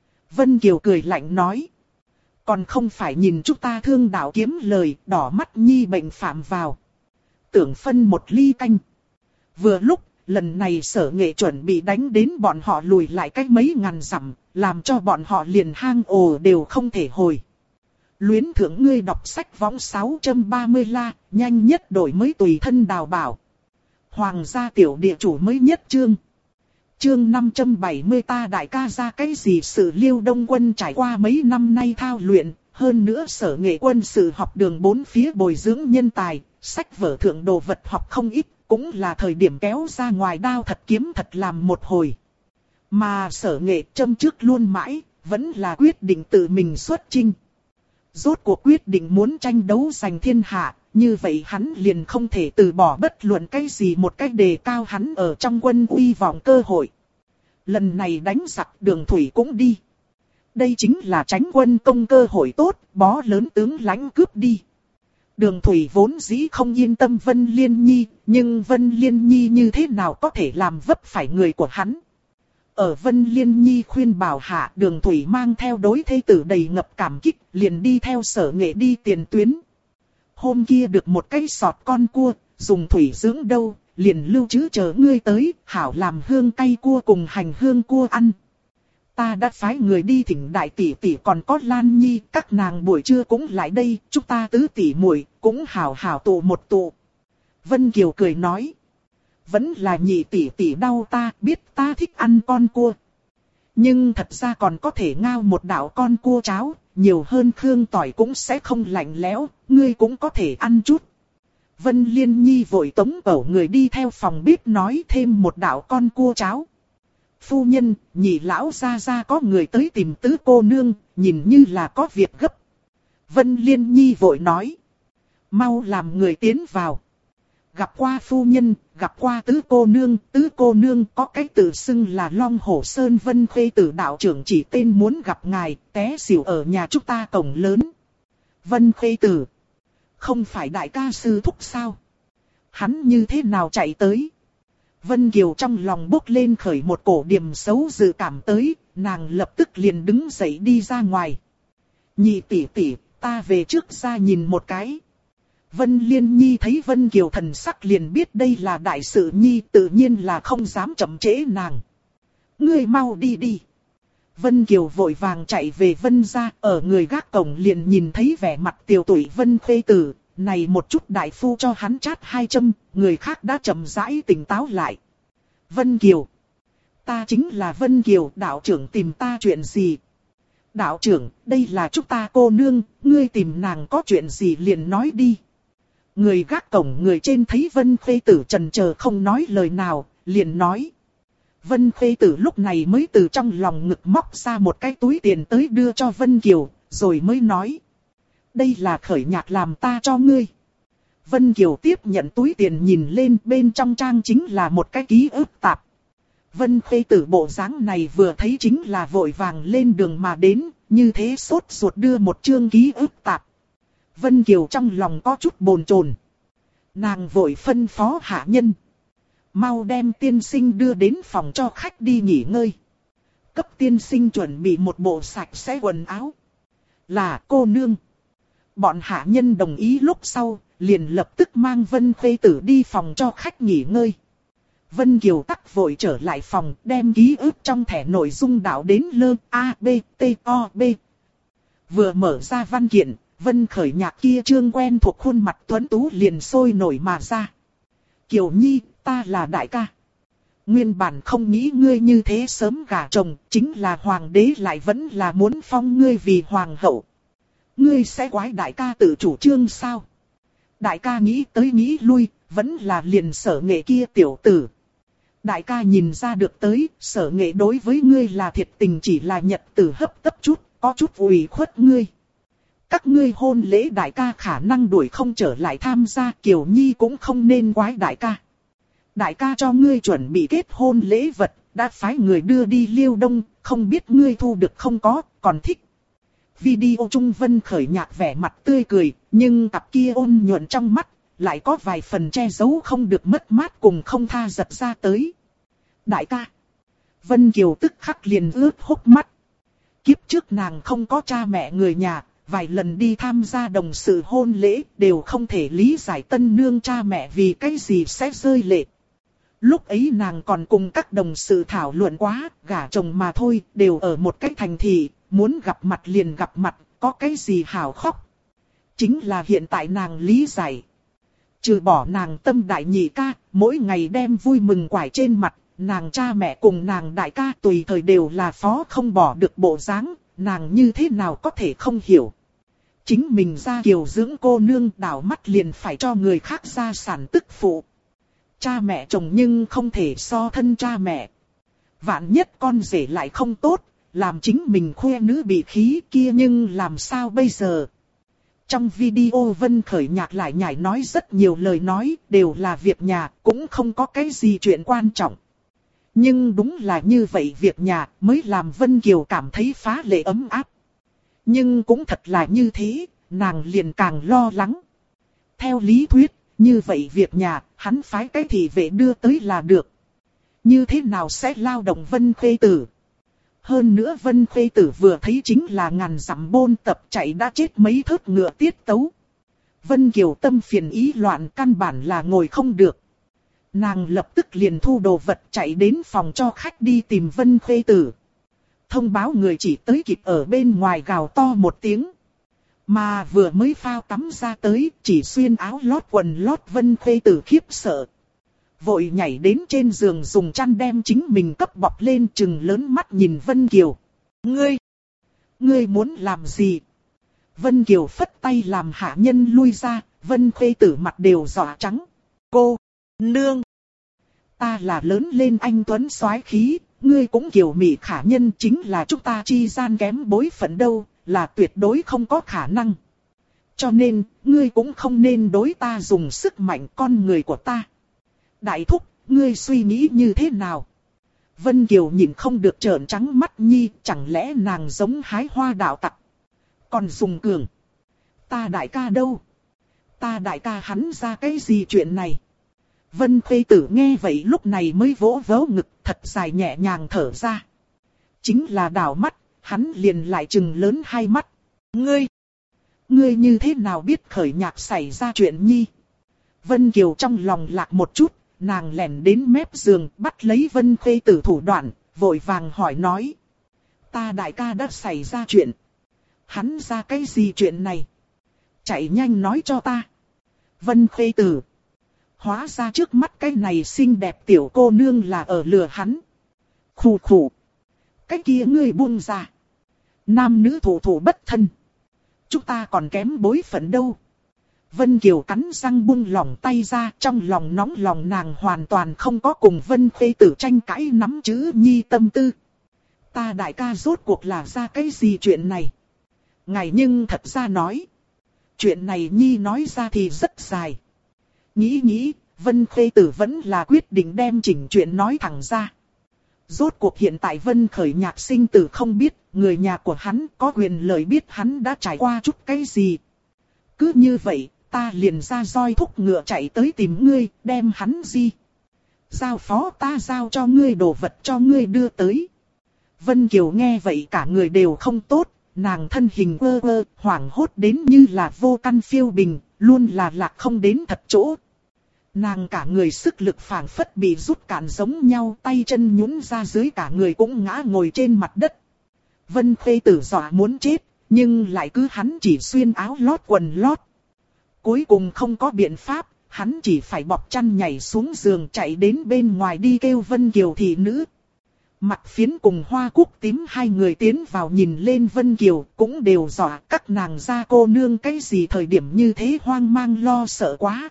Vân Kiều cười lạnh nói. Còn không phải nhìn chúng ta thương đạo kiếm lời, đỏ mắt Nhi bệnh phạm vào. Tưởng phân một ly canh. Vừa lúc, lần này Sở Nghệ chuẩn bị đánh đến bọn họ lùi lại cách mấy ngàn dặm, làm cho bọn họ liền hang ồ đều không thể hồi. Luyến thưởng ngươi đọc sách võng 630 la, nhanh nhất đổi mới tùy thân Đào Bảo. Hoàng gia tiểu địa chủ mới nhất chương. Chương 570 ta đại ca ra cái gì sự Liêu Đông Quân trải qua mấy năm nay thao luyện, hơn nữa Sở Nghệ quân sự học đường bốn phía bồi dưỡng nhân tài, sách vở thượng đồ vật học không ít, cũng là thời điểm kéo ra ngoài đao thật kiếm thật làm một hồi. Mà Sở Nghệ châm trước luôn mãi, vẫn là quyết định tự mình xuất chinh. Rốt cuộc quyết định muốn tranh đấu giành thiên hạ, như vậy hắn liền không thể từ bỏ bất luận cái gì một cách đề cao hắn ở trong quân uy vọng cơ hội. Lần này đánh giặc Đường Thủy cũng đi. Đây chính là tránh quân công cơ hội tốt, bó lớn tướng lãnh cướp đi. Đường Thủy vốn dĩ không yên tâm Vân Liên Nhi, nhưng Vân Liên Nhi như thế nào có thể làm vấp phải người của hắn. Ở Vân Liên Nhi khuyên bảo hạ, Đường Thủy mang theo đối thê tử đầy ngập cảm kích, liền đi theo Sở Nghệ đi tiền tuyến. Hôm kia được một cái sọt con cua, dùng thủy dưỡng đâu, liền lưu trữ chờ ngươi tới, hảo làm hương cay cua cùng hành hương cua ăn. Ta đã phái người đi thỉnh đại tỷ tỷ còn có Lan Nhi, các nàng buổi trưa cũng lại đây, chúng ta tứ tỷ muội cũng hảo hảo tụ một tụ. Vân Kiều cười nói. Vẫn là nhị tỷ tỷ đau ta, biết ta thích ăn con cua. Nhưng thật ra còn có thể ngao một đạo con cua cháo, nhiều hơn khương tỏi cũng sẽ không lạnh lẽo, ngươi cũng có thể ăn chút. Vân Liên Nhi vội tống cổ người đi theo phòng bếp nói thêm một đạo con cua cháo. Phu nhân, nhị lão gia gia có người tới tìm tứ cô nương, nhìn như là có việc gấp. Vân Liên Nhi vội nói. Mau làm người tiến vào. Gặp qua phu nhân, gặp qua tứ cô nương có cái tự xưng là Long Hổ Sơn Vân Khê Tử đạo trưởng chỉ tên muốn gặp ngài, té xỉu ở nhà chúng ta cổng lớn. Vân Khê Tử, không phải đại ca sư thúc sao? Hắn như thế nào chạy tới? Vân Kiều trong lòng bốc lên khởi một cổ điểm xấu dự cảm tới, nàng lập tức liền đứng dậy đi ra ngoài. Nhị tỷ tỷ, ta về trước ra nhìn một cái. Vân Liên Nhi thấy Vân Kiều thần sắc liền biết đây là đại sự Nhi, tự nhiên là không dám chậm trễ nàng. Ngươi mau đi đi. Vân Kiều vội vàng chạy về Vân gia, ở người gác cổng liền nhìn thấy vẻ mặt tiều tụy Vân Khê Tử, này một chút đại phu cho hắn chát 2 châm, người khác đã chậm rãi tỉnh táo lại. Vân Kiều. Ta chính là Vân Kiều, đạo trưởng tìm ta chuyện gì? Đạo trưởng, đây là chúng ta cô nương, ngươi tìm nàng có chuyện gì liền nói đi. Người gác cổng người trên thấy Vân Khê Tử chần chờ không nói lời nào, liền nói. Vân Khê Tử lúc này mới từ trong lòng ngực móc ra một cái túi tiền tới đưa cho Vân Kiều, rồi mới nói. Đây là Khởi Nhạc làm ta cho ngươi. Vân Kiều tiếp nhận túi tiền nhìn lên, bên trong trang chính là một cái ký ức tạp. Vân Khê Tử bộ dáng này vừa thấy chính là vội vàng lên đường mà đến, như thế sốt ruột đưa một chương ký ức tạp. Vân Kiều trong lòng có chút bồn chồn. Nàng vội phân phó hạ nhân. Mau đem tiên sinh đưa đến phòng cho khách đi nghỉ ngơi. Cấp tiên sinh chuẩn bị một bộ sạch sẽ quần áo. Là cô nương. Bọn hạ nhân đồng ý lúc sau, liền lập tức mang Vân Khê Tử đi phòng cho khách nghỉ ngơi. Vân Kiều tắc vội trở lại phòng, đem ký ức trong thẻ nội dung đạo đến lơ A, B, T, O, B. Vừa mở ra văn kiện, Vân Khởi Nhạc kia trương quen thuộc khuôn mặt tuấn tú liền sôi nổi mà ra. Kiều Nhi, ta là đại ca. Nguyên bản không nghĩ ngươi như thế sớm gả chồng, chính là hoàng đế lại vẫn là muốn phong ngươi vì hoàng hậu. Ngươi sẽ quái đại ca tự chủ trương sao? Đại ca nghĩ tới nghĩ lui, vẫn là liền Sở Nghệ kia tiểu tử. Đại ca nhìn ra được tới, Sở Nghệ đối với ngươi là thiệt tình, chỉ là nhật tử hấp tấp chút, có chút ủy khuất ngươi. Các ngươi hôn lễ đại ca khả năng đuổi không trở lại tham gia, Kiều Nhi cũng không nên quái đại ca. Đại ca cho ngươi chuẩn bị kết hôn lễ vật, đã phái người đưa đi Liêu Đông, không biết ngươi thu được không có, còn thích. Video trung Vân Khởi Nhạc vẻ mặt tươi cười, nhưng cặp kia ôn nhuận trong mắt, lại có vài phần che giấu không được mất mát cùng không tha giật ra tới. Đại ca. Vân Kiều tức khắc liền ướt hốc mắt. Kiếp trước nàng không có cha mẹ người nhà, vài lần đi tham gia đồng sự hôn lễ đều không thể lý giải tân nương cha mẹ vì cái gì sẽ rơi lệ. Lúc ấy nàng còn cùng các đồng sự thảo luận quá, gả chồng mà thôi, đều ở một cái thành thị, muốn gặp mặt liền gặp mặt, có cái gì hào khóc. Chính là hiện tại nàng lý giải. Trừ bỏ nàng tâm đại nhị ca, mỗi ngày đem vui mừng quải trên mặt, nàng cha mẹ cùng nàng đại ca tùy thời đều là phó không bỏ được bộ dáng, nàng như thế nào có thể không hiểu. Chính mình ra kiều dưỡng cô nương đảo mắt liền phải cho người khác gia sản tức phụ. Cha mẹ chồng nhưng không thể so thân cha mẹ. Vạn nhất con rể lại không tốt, làm chính mình khoe nữ bị khí kia nhưng làm sao bây giờ. Trong video Vân Khởi Nhạc lại nhảy nói rất nhiều lời nói, đều là việc nhà, cũng không có cái gì chuyện quan trọng. Nhưng đúng là như vậy việc nhà mới làm Vân Kiều cảm thấy phá lệ ấm áp. Nhưng cũng thật là như thế, nàng liền càng lo lắng. Theo lý thuyết, như vậy việc nhà, hắn phái cái thị vệ đưa tới là được. Như thế nào sẽ lao động Vân Khê Tử? Hơn nữa Vân Khê Tử vừa thấy chính là ngàn dặm bôn tập chạy đã chết mấy thớt ngựa tiết tấu. Vân Kiều tâm phiền ý loạn, căn bản là ngồi không được. Nàng lập tức liền thu đồ vật chạy đến phòng cho khách đi tìm Vân Khê Tử. Thông báo người chỉ tới kịp ở bên ngoài gào to một tiếng. Mà vừa mới phao tắm ra tới, chỉ xuyên áo lót quần lót Vân Khê Tử khiếp sợ. Vội nhảy đến trên giường dùng chăn đem chính mình cấp bọc lên, trừng lớn mắt nhìn Vân Kiều. Ngươi muốn làm gì? Vân Kiều phất tay làm hạ nhân lui ra, Vân Khê Tử mặt đều đỏ trắng. Cô, nương, ta là lớn lên anh tuấn soái khí, ngươi cũng kiều mị khả nhân, chính là chúng ta chi gian kém bối phận đâu, là tuyệt đối không có khả năng. Cho nên, ngươi cũng không nên đối ta dùng sức mạnh con người của ta. Đại thúc, ngươi suy nghĩ như thế nào? Vân Kiều nhìn không được trợn trắng mắt nhi, chẳng lẽ nàng giống hái hoa đạo tặc? Còn dùng cường. Ta đại ca đâu? Ta đại ca hắn ra cái gì chuyện này? Vân Khê Tử nghe vậy lúc này mới vỗ vỗ ngực, thật dài nhẹ nhàng thở ra. Chính là đảo mắt, hắn liền lại trừng lớn hai mắt. Ngươi như thế nào biết Khởi Nhạc xảy ra chuyện nhi? Vân Kiều trong lòng lạc một chút, nàng lẻn đến mép giường bắt lấy Vân Khê Tử thủ đoạn, vội vàng hỏi nói. Ta đại ca đã xảy ra chuyện. Hắn ra cái gì chuyện này? Chạy nhanh nói cho ta. Vân Khê Tử. Hóa ra trước mắt cái này xinh đẹp tiểu cô nương là ở lừa hắn. Khù khù. Cái kia ngươi buông ra. Nam nữ thủ thủ bất thân. Chúng ta còn kém bối phận đâu. Vân Kiều cắn răng buông lỏng tay ra, trong lòng nóng lòng nàng hoàn toàn không có cùng Vân Khê Tử tranh cãi nắm chữ nhi tâm tư. Ta đại ca rốt cuộc là ra cái gì chuyện này? Ngài nhưng thật ra nói. Chuyện này nhi nói ra thì rất dài. Nghĩ, Vân Khê Tử vẫn là quyết định đem chỉnh chuyện nói thẳng ra. Rốt cuộc hiện tại Vân Khởi Nhạc sinh tử không biết, người nhà của hắn có quyền lợi biết hắn đã trải qua chút cái gì. Cứ như vậy, ta liền ra roi thúc ngựa chạy tới tìm ngươi, đem hắn di. Giao phó ta giao cho ngươi đồ vật cho ngươi đưa tới. Vân Kiều nghe vậy cả người đều không tốt, nàng thân hình hoảng hốt đến như là vô căn phiêu bình, luôn là lạc không đến thật chỗ. Nàng cả người sức lực phảng phất bị rút cạn giống nhau, tay chân nhũn ra dưới, cả người cũng ngã ngồi trên mặt đất. Vân Khê Tử dọa muốn chết, nhưng lại cứ hắn chỉ xuyên áo lót quần lót. Cuối cùng không có biện pháp, hắn chỉ phải bọc chăn nhảy xuống giường chạy đến bên ngoài đi kêu Vân Kiều thị nữ. Mặt Phiến cùng Hoa Cúc Tím hai người tiến vào nhìn lên Vân Kiều cũng đều dọa các nàng ra cô nương cái gì thời điểm như thế hoang mang lo sợ quá.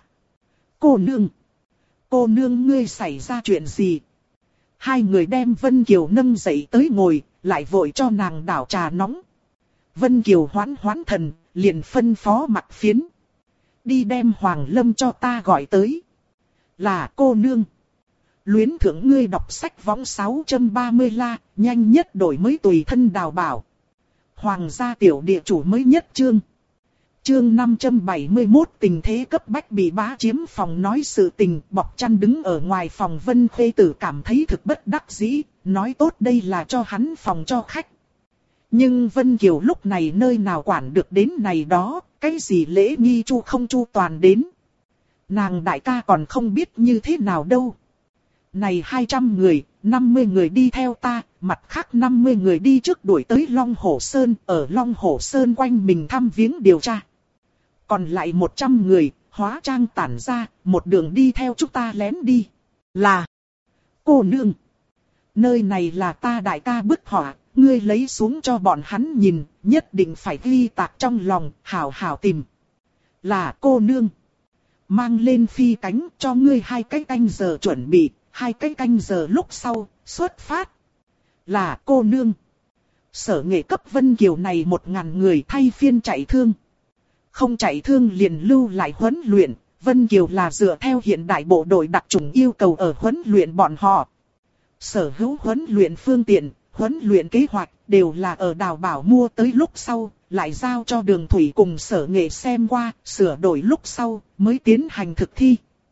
Cô nương ngươi xảy ra chuyện gì? Hai người đem Vân Kiều nâng dậy tới ngồi, lại vội cho nàng đảo trà nóng. Vân Kiều hoán thần, liền phân phó Mặt Phiến. Đi đem Hoàng Lâm cho ta gọi tới. Là cô nương. Luyến thưởng ngươi đọc sách võng 630 la, nhanh nhất đổi mới tùy thân đào bảo. Hoàng gia tiểu địa chủ mới nhất chương. Chương 571 tình thế cấp bách bị bá chiếm phòng nói sự tình, bọc chăn đứng ở ngoài phòng. Vân Khê Tử cảm thấy thực bất đắc dĩ, nói tốt đây là cho hắn phòng cho khách. Nhưng Vân Kiều lúc này nơi nào quản được đến này đó, cái gì lễ nghi chu không chu toàn đến. Nàng đại ca còn không biết như thế nào đâu. Này 200 người, 50 người đi theo ta, mặt khác 50 người đi trước đuổi tới Long Hổ Sơn, ở Long Hổ Sơn quanh mình thăm viếng điều tra. Còn lại 100 người, hóa trang tản ra, một đường đi theo chúng ta lén đi. Là, cô nương, nơi này là ta đại ca bức họa, ngươi lấy xuống cho bọn hắn nhìn, nhất định phải ghi tạc trong lòng, hảo hảo tìm. Là cô nương, mang lên phi cánh cho ngươi 2 cái canh giờ chuẩn bị. 2 cái canh giờ lúc sau, xuất phát. Là cô nương. Sở Nghệ cấp Vân Kiều này 1000 người thay phiên chạy thương. Không chạy thương liền lưu lại huấn luyện. Vân Kiều là dựa theo hiện đại bộ đội đặc chủng yêu cầu ở huấn luyện bọn họ. Sở hữu huấn luyện phương tiện, huấn luyện kế hoạch đều là ở Đào Bảo mua tới lúc sau, lại giao cho Đường Thủy cùng Sở Nghệ xem qua, sửa đổi lúc sau mới tiến hành thực thi.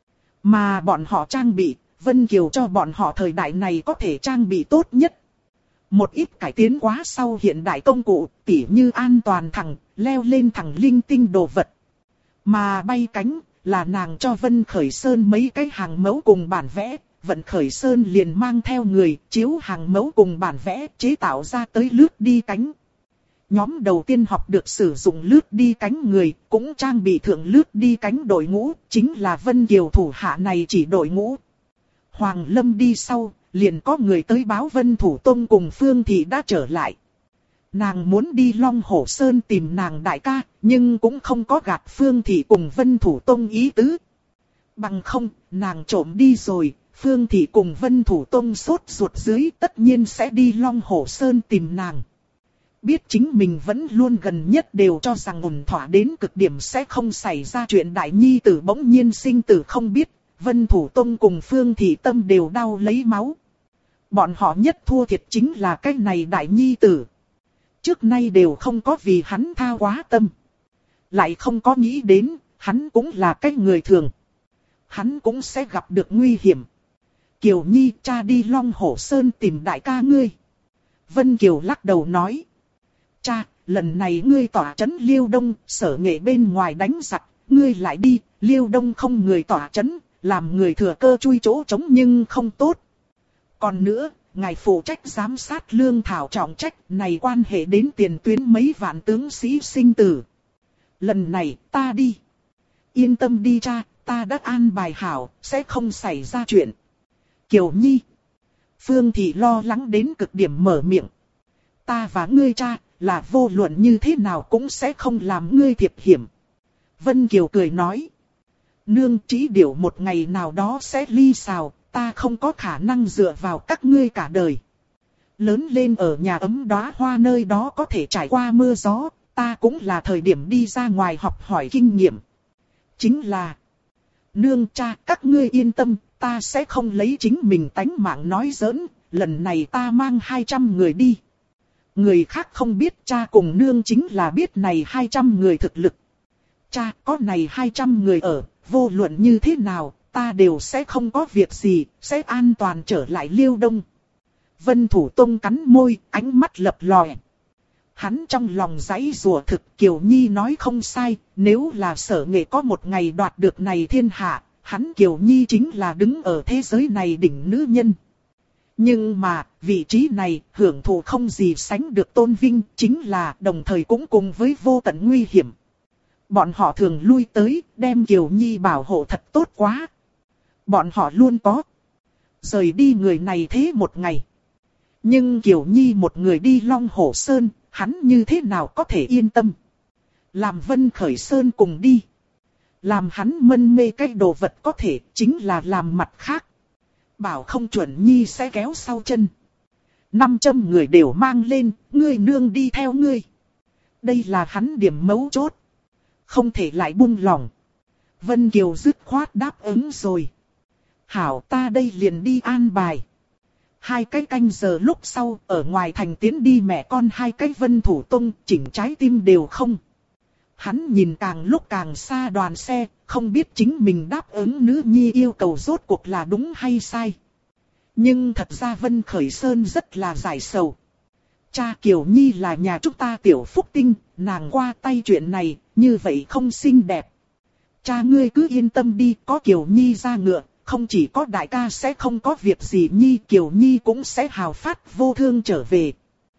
Mà bọn họ trang bị, Vân Kiều cho bọn họ thời đại này có thể trang bị tốt nhất. Một ít cải tiến quá sau hiện đại công cụ, tỉ như an toàn thẳng, leo lên thẳng linh tinh đồ vật. Mà bay cánh, là nàng cho Vân Khởi Sơn mấy cái hàng mẫu cùng bản vẽ. Vân Khởi Sơn liền mang theo người, chiếu hàng mẫu cùng bản vẽ, chế tạo ra tới lướt đi cánh. Nhóm đầu tiên học được sử dụng lướt đi cánh người, cũng trang bị thượng lướt đi cánh đội ngũ, chính là Vân Kiều thủ hạ này chỉ đội ngũ. Hoàng Lâm đi sau, liền có người tới báo Vân Thủ Tông cùng Phương Thị đã trở lại. Nàng muốn đi Long Hổ Sơn tìm nàng đại ca, nhưng cũng không có gạt Phương Thị cùng Vân Thủ Tông ý tứ. Bằng không, nàng trộm đi rồi, Phương Thị cùng Vân Thủ Tông sốt ruột dưới tất nhiên sẽ đi Long Hổ Sơn tìm nàng. Biết chính mình vẫn luôn gần nhất đều cho rằng ổn thỏa đến cực điểm sẽ không xảy ra chuyện đại nhi tử bỗng nhiên sinh tử không biết. Vân Thủ Tông cùng Phương Thị tâm đều đau lấy máu. Bọn họ nhất thua thiệt chính là cái này đại nhi tử. Trước nay đều không có vì hắn tha quá tâm. Lại không có nghĩ đến, hắn cũng là cái người thường. Hắn cũng sẽ gặp được nguy hiểm. Kiều Nhi, cha đi Long Hổ Sơn tìm đại ca ngươi. Vân Kiều lắc đầu nói. Cha, lần này ngươi tỏa trấn Liêu Đông, Sở Nghệ bên ngoài đánh giặc, ngươi lại đi, Liêu Đông không người tỏa trấn. Làm người thừa cơ chui chỗ trống nhưng không tốt. Còn nữa, ngài phụ trách giám sát lương thảo trọng trách này quan hệ đến tiền tuyến mấy vạn tướng sĩ sinh tử. Lần này ta đi. Yên tâm đi cha, ta đã an bài hảo, sẽ không xảy ra chuyện. Kiều Nhi. Phương Thị lo lắng đến cực điểm mở miệng. Ta và ngươi cha, là vô luận như thế nào cũng sẽ không làm ngươi thiệp hiểm. Vân Kiều cười nói. Nương chỉ điều một ngày nào đó sẽ ly xào, ta không có khả năng dựa vào các ngươi cả đời. Lớn lên ở nhà ấm đóa hoa nơi đó có thể trải qua mưa gió, ta cũng là thời điểm đi ra ngoài học hỏi kinh nghiệm. Chính là, nương cha các ngươi yên tâm, ta sẽ không lấy chính mình tánh mạng nói giỡn, lần này ta mang 200 người đi. Người khác không biết cha cùng nương chính là biết này 200 người thực lực. Cha có này 200 người ở, vô luận như thế nào, ta đều sẽ không có việc gì, sẽ an toàn trở lại Liêu Đông. Vân Thủ Tông cắn môi, ánh mắt lập lòe. Hắn trong lòng giãy giụa thực, Kiều Nhi nói không sai, nếu là Sở Nghệ có một ngày đoạt được này thiên hạ, hắn Kiều Nhi chính là đứng ở thế giới này đỉnh nữ nhân. Nhưng mà, vị trí này, hưởng thụ không gì sánh được tôn vinh, chính là đồng thời cũng cùng với vô tận nguy hiểm. Bọn họ thường lui tới, đem Kiều Nhi bảo hộ thật tốt quá. Bọn họ luôn có rời đi người này thế một ngày. Nhưng Kiều Nhi một người đi Long Hổ Sơn, hắn như thế nào có thể yên tâm. Làm Vân Khởi Sơn cùng đi. Làm hắn mân mê cái đồ vật có thể, chính là làm mặt khác. Bảo không chuẩn Nhi sẽ kéo sau chân. 500 người đều mang lên, ngươi nương đi theo ngươi. Đây là hắn điểm mấu chốt. Không thể lại buông lỏng. Vân Kiều dứt khoát đáp ứng rồi. Hảo ta đây liền đi an bài. 2 cái canh giờ lúc sau, ở ngoài thành tiến đi mẹ con 2 cái Vân Thủ Tông, chỉnh trái tim đều không. Hắn nhìn càng lúc càng xa đoàn xe, không biết chính mình đáp ứng nữ nhi yêu cầu rốt cuộc là đúng hay sai. Nhưng thật ra Vân Khởi Sơn rất là giải sầu. Cha Kiều Nhi là nhà chúng ta tiểu phúc tinh, nàng qua tay chuyện này, như vậy không xinh đẹp. Cha ngươi cứ yên tâm đi, có Kiều Nhi ra ngựa, không chỉ có đại ca sẽ không có việc gì Nhi, Kiều Nhi cũng sẽ hào phát vô thương trở về.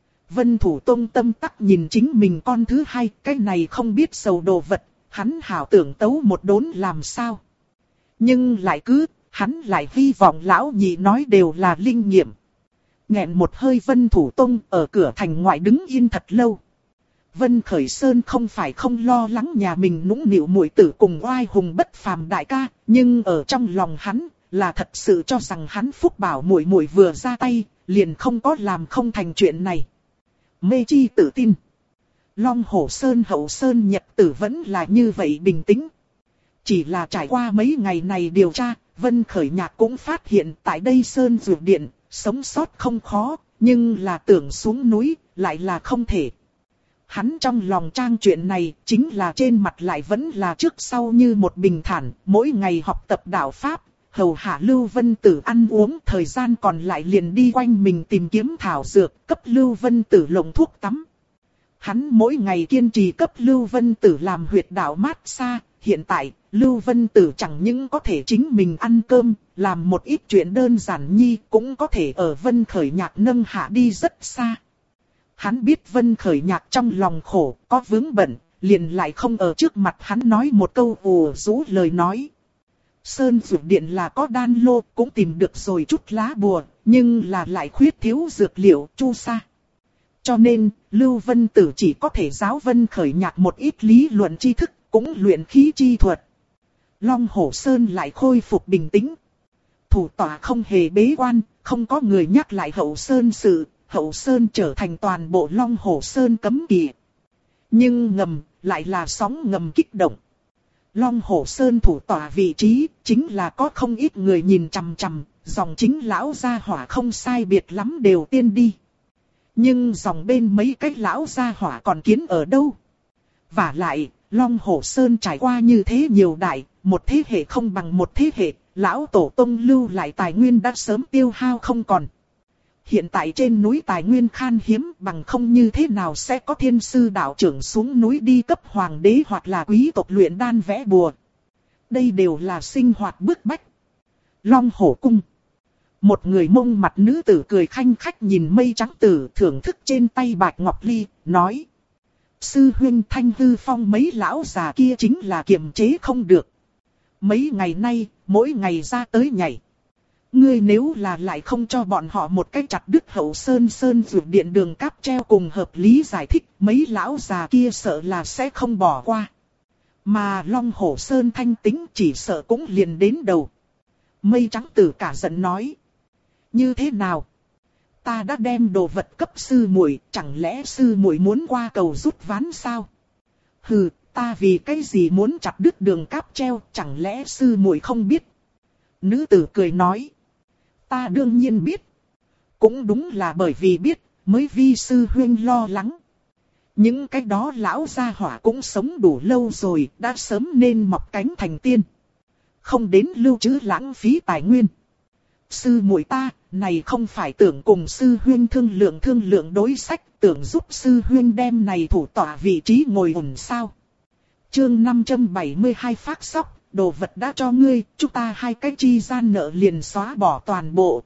Vân Thủ Tông tâm tắc nhìn chính mình con thứ hai, cái này không biết sầu đồ vật, hắn hảo tưởng tấu một đốn làm sao. Nhưng lại cứ, hắn lại hy vọng lão nhị nói đều là linh nghiệm. Nghẹn một hơi Vân Thủ Tông ở cửa thành ngoại đứng yên thật lâu. Vân Khởi Sơn không phải không lo lắng nhà mình nũng nịu muội tử cùng oai hùng bất phàm đại ca, nhưng ở trong lòng hắn là thật sự cho rằng hắn Phúc Bảo muội muội vừa ra tay, liền không có làm không thành chuyện này. Mê chi tự tin. Long Hổ Sơn Hậu Sơn nhật tử vẫn là như vậy bình tĩnh. Chỉ là trải qua mấy ngày này điều tra, Vân Khởi Nhạc cũng phát hiện tại đây Sơn Dược Điện, sống sót không khó, nhưng là tưởng xuống núi, lại là không thể. Hắn trong lòng trang chuyện này, chính là trên mặt lại vẫn là trước sau như một bình thản, mỗi ngày học tập đạo Pháp, hầu hạ Lưu Vân Tử ăn uống, thời gian còn lại liền đi quanh mình tìm kiếm thảo dược, cấp Lưu Vân Tử lộng thuốc tắm. Hắn mỗi ngày kiên trì cấp Lưu Vân Tử làm huyệt đạo mát xa, hiện tại, Lưu Vân Tử chẳng những có thể chính mình ăn cơm, làm một ít chuyện đơn giản nhi, cũng có thể ở Vân Khởi Nhạc nâng hạ đi rất xa. Hắn biết Vân Khởi Nhạc trong lòng khổ, có vướng bận, liền lại không ở trước mặt hắn nói một câu ù rũ lời nói. Sơn Dược Điện là có đan lô, cũng tìm được rồi chút lá bùa, nhưng là lại khuyết thiếu dược liệu, chu sa. Cho nên, Lưu Vân Tử chỉ có thể giáo Vân Khởi Nhạc một ít lý luận tri thức, cũng luyện khí chi thuật. Long Hổ Sơn lại khôi phục bình tĩnh. Thủ tọa không hề bế quan, không có người nhắc lại Hậu Sơn sự, Hậu Sơn trở thành toàn bộ Long Hổ Sơn cấm kỵ. Nhưng ngầm, lại là sóng ngầm kích động. Long Hổ Sơn thủ tọa vị trí, chính là có không ít người nhìn chằm chằm, dòng chính lão gia hỏa không sai biệt lắm đều tiên đi. Nhưng dòng bên mấy cái lão gia hỏa còn kiến ở đâu? Vả lại, Long Hổ Sơn trải qua như thế nhiều đại, một thế hệ không bằng một thế hệ, lão tổ tông lưu lại tài nguyên đã sớm tiêu hao không còn. Hiện tại trên núi tài nguyên khan hiếm, bằng không như thế nào sẽ có thiên sư đạo trưởng xuống núi đi cấp hoàng đế hoặc là quý tộc luyện đan vẽ bùa. Đây đều là sinh hoạt bức bách. Long Hổ Cung. Một người Mông mặt nữ tử cười khanh khách nhìn mây trắng tử thưởng thức trên tay bạch ngọc ly, nói. Sư huynh Thanh Hư Phong mấy lão già kia chính là kiềm chế không được. Mấy ngày nay, mỗi ngày ra tới nhảy. Ngươi nếu là lại không cho bọn họ một cách chặt đứt Hậu Sơn vượt điện đường cáp treo cùng hợp lý giải thích, mấy lão già kia sợ là sẽ không bỏ qua. Mà Long Hổ Sơn thanh tính chỉ sợ cũng liền đến đầu. Mây Trắng Tử cả giận nói. Như thế nào? Ta đã đem đồ vật cấp sư muội, chẳng lẽ sư muội muốn qua cầu rút ván sao? Hừ, ta vì cái gì muốn chặt đứt đường cáp treo, chẳng lẽ sư muội không biết? Nữ tử cười nói. Ta đương nhiên biết. Cũng đúng là bởi vì biết, mới vi sư huynh lo lắng. Những cái đó lão gia hỏa cũng sống đủ lâu rồi, đã sớm nên mọc cánh thành tiên. Không đến lưu trữ lãng phí tài nguyên. Sư muội ta, này không phải tưởng cùng sư huynh thương lượng đối sách, tưởng giúp sư huynh đem này thủ tọa vị trí ngồi ổn sao. Chương 572 phát sóc, đồ vật đã cho ngươi, chúng ta hai cái chi gian nợ liền xóa bỏ toàn bộ.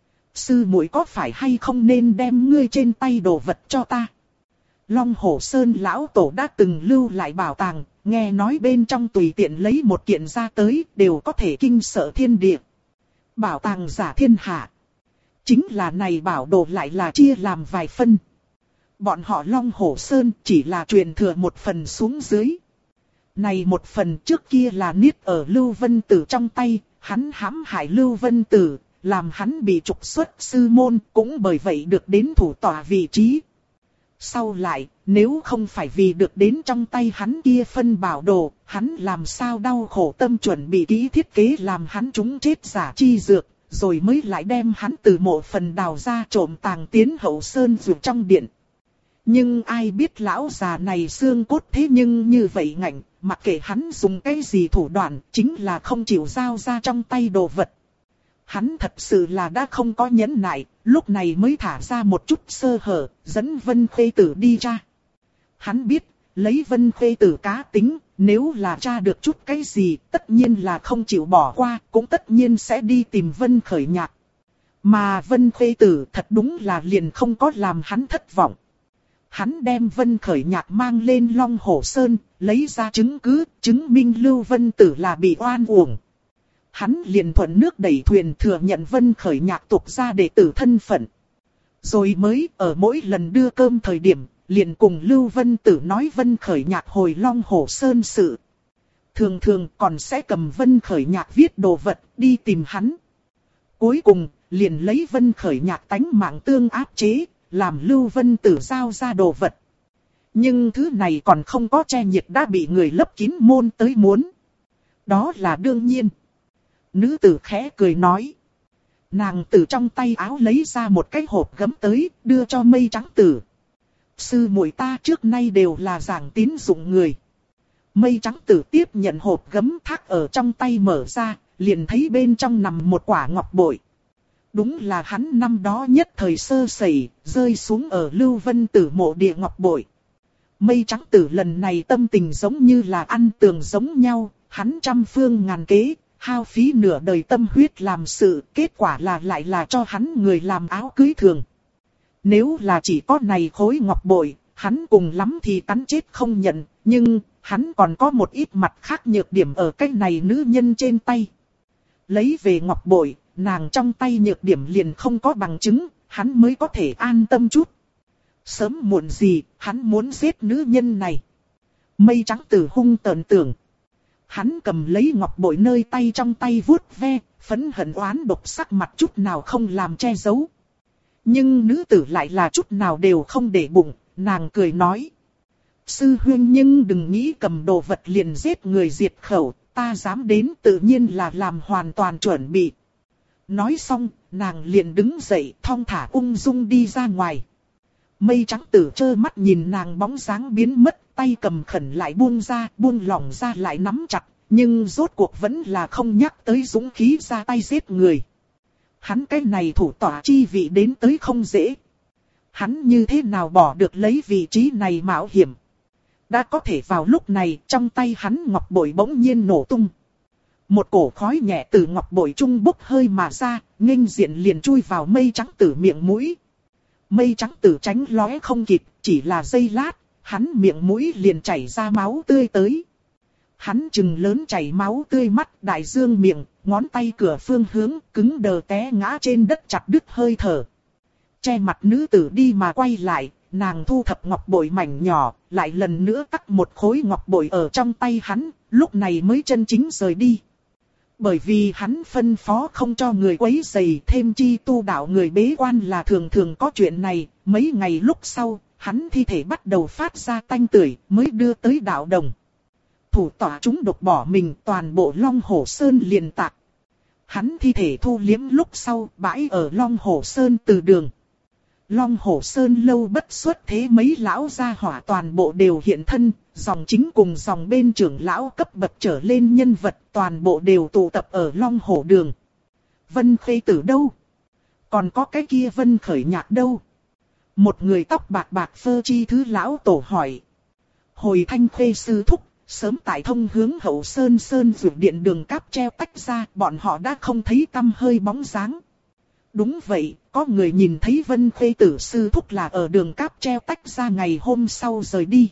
Sư muội có phải hay không nên đem ngươi trên tay đồ vật cho ta? Long Hổ Sơn lão tổ đã từng lưu lại bảo tàng, nghe nói bên trong tùy tiện lấy một kiện ra tới đều có thể kinh sợ thiên địa. Bảo tàng giả thiên hạ. Chính là này bảo đồ lại là chia làm vài phân. Bọn họ Long Hổ Sơn chỉ là truyền thừa một phần xuống dưới. Này một phần trước kia là niết ở Lưu Vân Tử trong tay, hắn hãm hại Lưu Vân Tử, làm hắn bị trục xuất sư môn, cũng bởi vậy được đến thủ tọa vị trí. Sau lại, nếu không phải vì được đến trong tay hắn kia phân bảo đồ, hắn làm sao đau khổ tâm chuẩn bị kỹ thiết kế làm hắn trúng chết giả chi dược, rồi mới lại đem hắn từ mộ phần đào ra trộm tàng tiến Hậu Sơn dược trong điện. Nhưng ai biết lão già này xương cốt thế nhưng như vậy ngạnh, mặc kệ hắn dùng cái gì thủ đoạn, chính là không chịu giao ra trong tay đồ vật. Hắn thật sự là đã không có nhẫn nại, lúc này mới thả ra một chút sơ hở, dẫn Vân Khê Tử đi tra. Hắn biết, lấy Vân Khê Tử cá tính, nếu là tra được chút cái gì, tất nhiên là không chịu bỏ qua, cũng tất nhiên sẽ đi tìm Vân Khởi Nhạc. Mà Vân Khê Tử thật đúng là liền không có làm hắn thất vọng. Hắn đem Vân Khởi Nhạc mang lên Long Hổ Sơn, lấy ra chứng cứ, chứng minh Lưu Vân Tử là bị oan uổng. Hắn liền thuận nước đẩy thuyền thừa nhận Vân Khởi Nhạc tục ra đệ tử thân phận. Rồi mới ở mỗi lần đưa cơm thời điểm, liền cùng Lưu Vân Tử nói Vân Khởi Nhạc hồi Long Hổ Sơn sự. Thường thường còn sẽ cầm Vân Khởi Nhạc viết đồ vật đi tìm hắn. Cuối cùng, liền lấy Vân Khởi Nhạc tánh mạng tương áp chế, làm Lưu Vân Tử giao ra đồ vật. Nhưng thứ này còn không có che nhiệt đã bị người lấp kín môn tới muốn. Đó là đương nhiên. Nữ tử khẽ cười nói. Nàng từ trong tay áo lấy ra một cái hộp gấm tới, đưa cho Mây Trắng Tử. Sư muội ta trước nay đều là giảng tín dụng người. Mây Trắng Tử tiếp nhận hộp gấm thác ở trong tay mở ra, liền thấy bên trong nằm một quả ngọc bội. Đúng là hắn năm đó nhất thời sơ sẩy, rơi xuống ở Lưu Vân Tử mộ địa ngọc bội. Mây Trắng Tử lần này tâm tình giống như là ăn tường giống nhau, hắn trăm phương ngàn kế, hao phí nửa đời tâm huyết làm sự, kết quả là lại là cho hắn người làm áo cưới thường. Nếu là chỉ có này khối ngọc bội, hắn cùng lắm thì cắn chết không nhận, nhưng hắn còn có một ít mặt khác nhược điểm ở cái này nữ nhân trên tay. Lấy về ngọc bội, nàng trong tay nhược điểm liền không có bằng chứng, hắn mới có thể an tâm chút. Sớm muộn gì, hắn muốn giết nữ nhân này. Mây Trắng Tử hung tợn tưởng. Hắn cầm lấy ngọc bội nơi tay trong tay vuốt ve, phẫn hận oán độc sắc mặt chút nào không làm che giấu. Nhưng nữ tử lại là chút nào đều không để bụng, nàng cười nói. Sư huynh nhưng đừng nghĩ cầm đồ vật liền giết người diệt khẩu, ta dám đến tự nhiên là làm hoàn toàn chuẩn bị. Nói xong, nàng liền đứng dậy thong thả ung dung đi ra ngoài. Mây Trắng Tử trơ mắt nhìn nàng bóng dáng biến mất, tay cầm khẩn lại buông ra, buông lỏng ra lại nắm chặt, nhưng rốt cuộc vẫn là không nhắc tới dũng khí ra tay giết người. Hắn cái này thủ tọa chi vị đến tới không dễ. Hắn như thế nào bỏ được lấy vị trí này mạo hiểm. Đã có thể vào lúc này, trong tay hắn ngọc bội bỗng nhiên nổ tung. Một cổ khói nhẹ từ ngọc bội trung bốc hơi mà ra, nghênh diện liền chui vào Mây Trắng Tử miệng mũi. Mây Trắng Tử tránh lóe không kịp, chỉ là giây lát, hắn miệng mũi liền chảy ra máu tươi tới. Hắn trừng lớn chảy máu tươi mắt, đại dương miệng, ngón tay cửa phương hướng, cứng đờ té ngã trên đất chặt đứt hơi thở. Che mặt nữ tử đi mà quay lại, nàng thu thập ngọc bội mảnh nhỏ, lại lần nữa cắt một khối ngọc bội ở trong tay hắn, lúc này mới chân chính rời đi. Bởi vì hắn phân phó không cho người quấy rầy, thêm chi tu đạo người bế quan là thường thường có chuyện này, mấy ngày lúc sau, hắn thi thể bắt đầu phát ra tanh tưởi, mới đưa tới đạo đồng. Thủ tỏa chúng độc bỏ mình, toàn bộ Long Hổ Sơn liền tạc. Hắn thi thể thu liếm lúc sau, bãi ở Long Hổ Sơn từ đường. Long Hổ Sơn lâu bất xuất thế, mấy lão gia hỏa toàn bộ đều hiện thân, dòng chính cùng dòng bên trưởng lão cấp bậc trở lên nhân vật toàn bộ đều tụ tập ở Long Hổ Đường. Vân Khê Tử đâu? Còn có cái kia Vân Khởi Nhạc đâu? Một người tóc bạc bạc phơ chi thứ lão tổ hỏi. Hồi Thanh Khê sư thúc, sớm tại thông hướng Hậu Sơn Sơn Dược Điện đường cáp treo tách ra, bọn họ đã không thấy tăm hơi bóng dáng. Đúng vậy, có người nhìn thấy Vân Khê Tử sư thúc là ở đường cáp treo tách ra ngày hôm sau rời đi.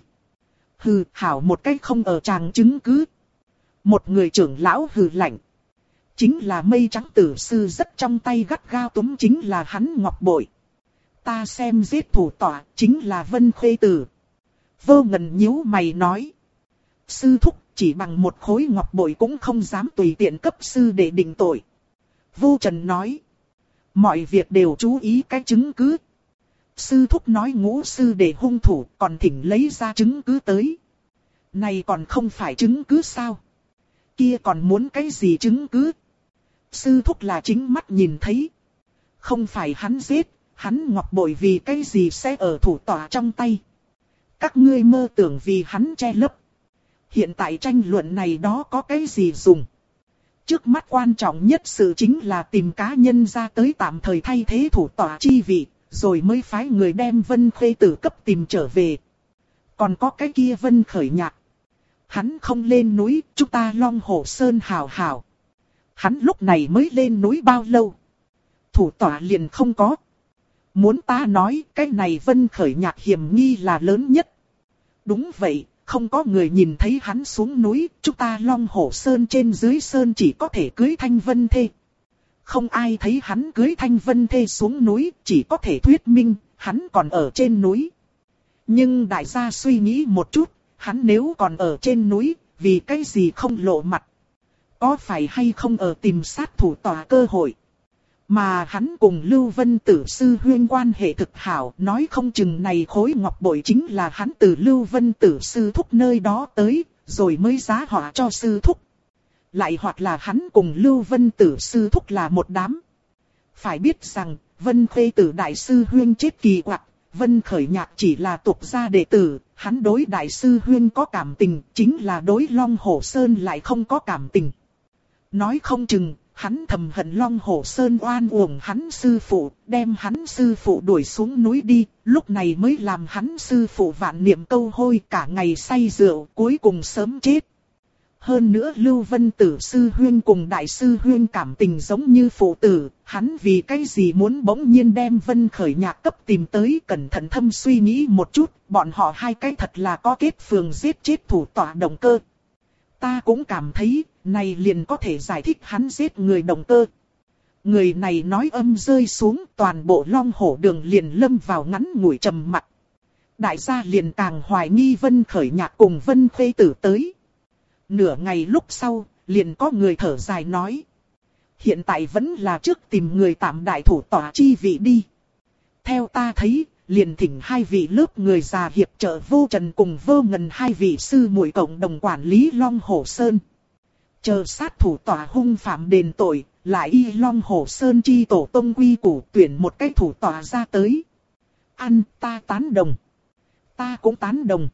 Hừ, hảo một cách không ở tràng chứng cứ. Một người trưởng lão hừ lạnh. Chính là Mây Trắng Tử sư rất trong tay gắt gao túm chính là hắn ngọc bội. Ta xem giết thủ tọa chính là Vân Khê Tử. Vô Ngần nhíu mày nói. Sư thúc chỉ bằng một khối ngọc bội cũng không dám tùy tiện cấp sư để định tội. Vô Trần nói. Mọi việc đều chú ý cái chứng cứ. Sư thúc nói Ngũ sư để hung thủ còn thỉnh lấy ra chứng cứ tới. Này còn không phải chứng cứ sao? Kia còn muốn cái gì chứng cứ? Sư thúc là chính mắt nhìn thấy. Không phải hắn giết, hắn ngọc bội vì cái gì sẽ ở thủ tọa trong tay. Các ngươi mơ tưởng vì hắn che lấp. Hiện tại tranh luận này đó có cái gì dùng? Trước mắt quan trọng nhất sự chính là tìm cá nhân ra tới tạm thời thay thế thủ tọa chi vị, rồi mới phái người đem Vân Khê Tử cấp tìm trở về. Còn có cái kia Vân Khởi Nhạc. Hắn không lên núi, chúng ta Long Hổ Sơn hào hào. Hắn lúc này mới lên núi bao lâu? Thủ tọa liền không có. Muốn ta nói, cái này Vân Khởi Nhạc hiểm nghi là lớn nhất. Đúng vậy. Không có người nhìn thấy hắn xuống núi, chúng ta Long Hổ Sơn trên dưới sơn chỉ có thể cưới Thanh Vân Thê. Không ai thấy hắn cưới Thanh Vân Thê xuống núi, chỉ có thể thuyết minh, hắn còn ở trên núi. Nhưng đại gia suy nghĩ một chút, hắn nếu còn ở trên núi, vì cái gì không lộ mặt? Có phải hay không ở tìm sát thủ tòa cơ hội? Mà hắn cùng Lưu Vân Tử sư huyên quan hệ thực hảo, nói không chừng này khối ngọc bội chính là hắn từ Lưu Vân Tử sư thúc nơi đó tới, rồi mới giá họa cho sư thúc. Lại hoặc là hắn cùng Lưu Vân Tử sư thúc là một đám. Phải biết rằng, Vân Khê Tử đại sư huyên chết kỳ quặc, Vân Khởi Nhạc chỉ là tục gia đệ tử, hắn đối đại sư huyên có cảm tình, chính là đối Long Hổ Sơn lại không có cảm tình. Nói không chừng, hắn thầm hận Long Hổ Sơn oan uổng hắn sư phụ, đem hắn sư phụ đuổi xuống núi đi, lúc này mới làm hắn sư phụ vạn niệm câu hôi cả ngày say rượu, cuối cùng sớm chết. Hơn nữa Lưu Vân Tử sư huyên cùng đại sư huyên cảm tình giống như phụ tử, hắn vì cái gì muốn bỗng nhiên đem Vân Khởi Nhạc cấp tìm tới, cẩn thận thâm suy nghĩ một chút, bọn họ hai cái thật là có kết phường giết chết thủ tọa động cơ. Ta cũng cảm thấy, này liền có thể giải thích hắn giết người động cơ. Người này nói âm rơi xuống, toàn bộ Long Hổ Đường liền lâm vào ngắn ngủi trầm mặc. Đại gia liền càng hoài nghi Vân Khởi Nhạc cùng Vân Khê Tử tới. Nửa ngày lúc sau, liền có người thở dài nói. Hiện tại vẫn là trước tìm người tạm đại thủ tọa chi vị đi. Theo ta thấy, liền thỉnh hai vị lớp người già hiệp trợ Vô Trần cùng Vô Ngần hai vị sư muội cộng đồng quản lý Long Hổ Sơn. Chờ sát thủ tọa hung phạm đền tội, lại y Long Hổ Sơn chi tổ tông quy củ tuyển một cái thủ tọa ra tới. Ăn, ta tán đồng. Ta cũng tán đồng.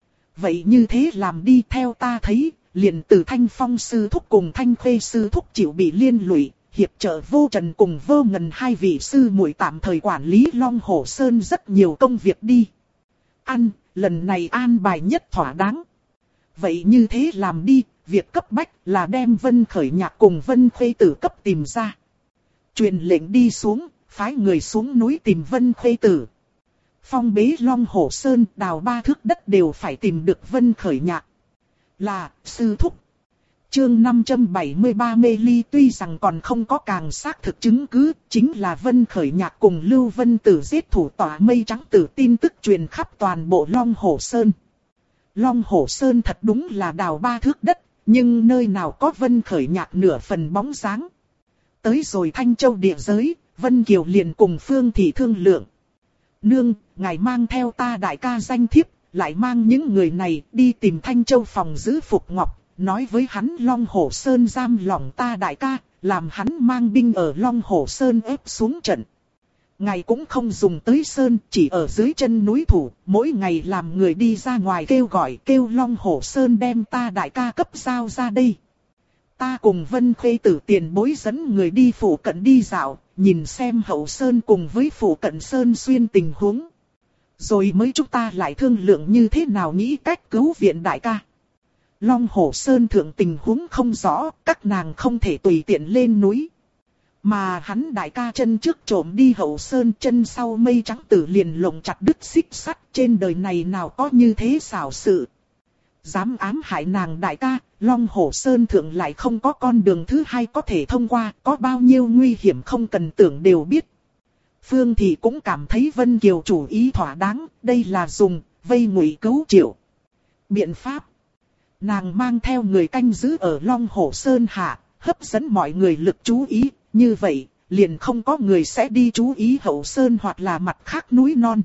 Vậy như thế làm đi, theo ta thấy, liền từ Thanh Phong sư thúc cùng Thanh Khê sư thúc chịu bị liên lụy, hiệp trợ Vô Trần cùng Vô Ngần hai vị sư muội tạm thời quản lý Long Hổ Sơn rất nhiều công việc đi. Ăn, lần này an bài nhất thỏa đáng. Vậy như thế làm đi, việc cấp bách là đem Vân Khởi Nhạc cùng Vân Khê Tử cấp tìm ra. Truyền lệnh đi xuống, phái người xuống núi tìm Vân Khê Tử. Phong bế Long Hổ Sơn, đào 3 thước đất đều phải tìm được Vân Khởi Nhạc. Là, sư thúc. Chương 573 mê ly tuy rằng còn không có càng xác thực chứng cứ, chính là Vân Khởi Nhạc cùng Lưu Vân Tử giết thủ tỏa mây trắng tử tin tức truyền khắp toàn bộ Long Hổ Sơn. Long Hổ Sơn thật đúng là đào 3 thước đất, nhưng nơi nào có Vân Khởi Nhạc nửa phần bóng dáng. Tới rồi Thanh Châu địa giới, Vân Kiều liền cùng Phương Thị thương lượng. Nương, ngài mang theo ta đại ca danh thiếp, lại mang những người này đi tìm Thanh Châu phòng giữ Phục Ngọc, nói với hắn Long Hổ Sơn giam lỏng ta đại ca, làm hắn mang binh ở Long Hổ Sơn ép xuống trận. Ngài cũng không dùng tới Sơn, chỉ ở dưới chân núi thủ, mỗi ngày làm người đi ra ngoài kêu gọi kêu Long Hổ Sơn đem ta đại ca cấp giao ra đây. Ta cùng Vân Khê Tử tiền bối dẫn người đi phủ cận đi dạo, nhìn xem hậu Sơn cùng với phủ cận Sơn xuyên tình huống. Rồi mới chúng ta lại thương lượng như thế nào nghĩ cách cứu viện đại ca. Long Hổ Sơn thượng tình huống không rõ, các nàng không thể tùy tiện lên núi. Mà hắn đại ca chân trước trộm đi hậu Sơn, chân sau mây trắng tử liền lồng chặt đứt xích sắt, trên đời này nào có như thế xảo sự. Dám ám hại nàng đại ca, Long Hổ Sơn thượng lại không có con đường thứ hai có thể thông qua, có bao nhiêu nguy hiểm không cần tưởng đều biết. Phương Thị cũng cảm thấy Vân Kiều chủ ý thỏa đáng, đây là dùng vây ngụy cứu triệu. Biện pháp. Nàng mang theo người canh giữ ở Long Hổ Sơn hạ, hấp dẫn mọi người lực chú ý, như vậy, liền không có người sẽ đi chú ý hậu Sơn hoặc là mặt khác núi non.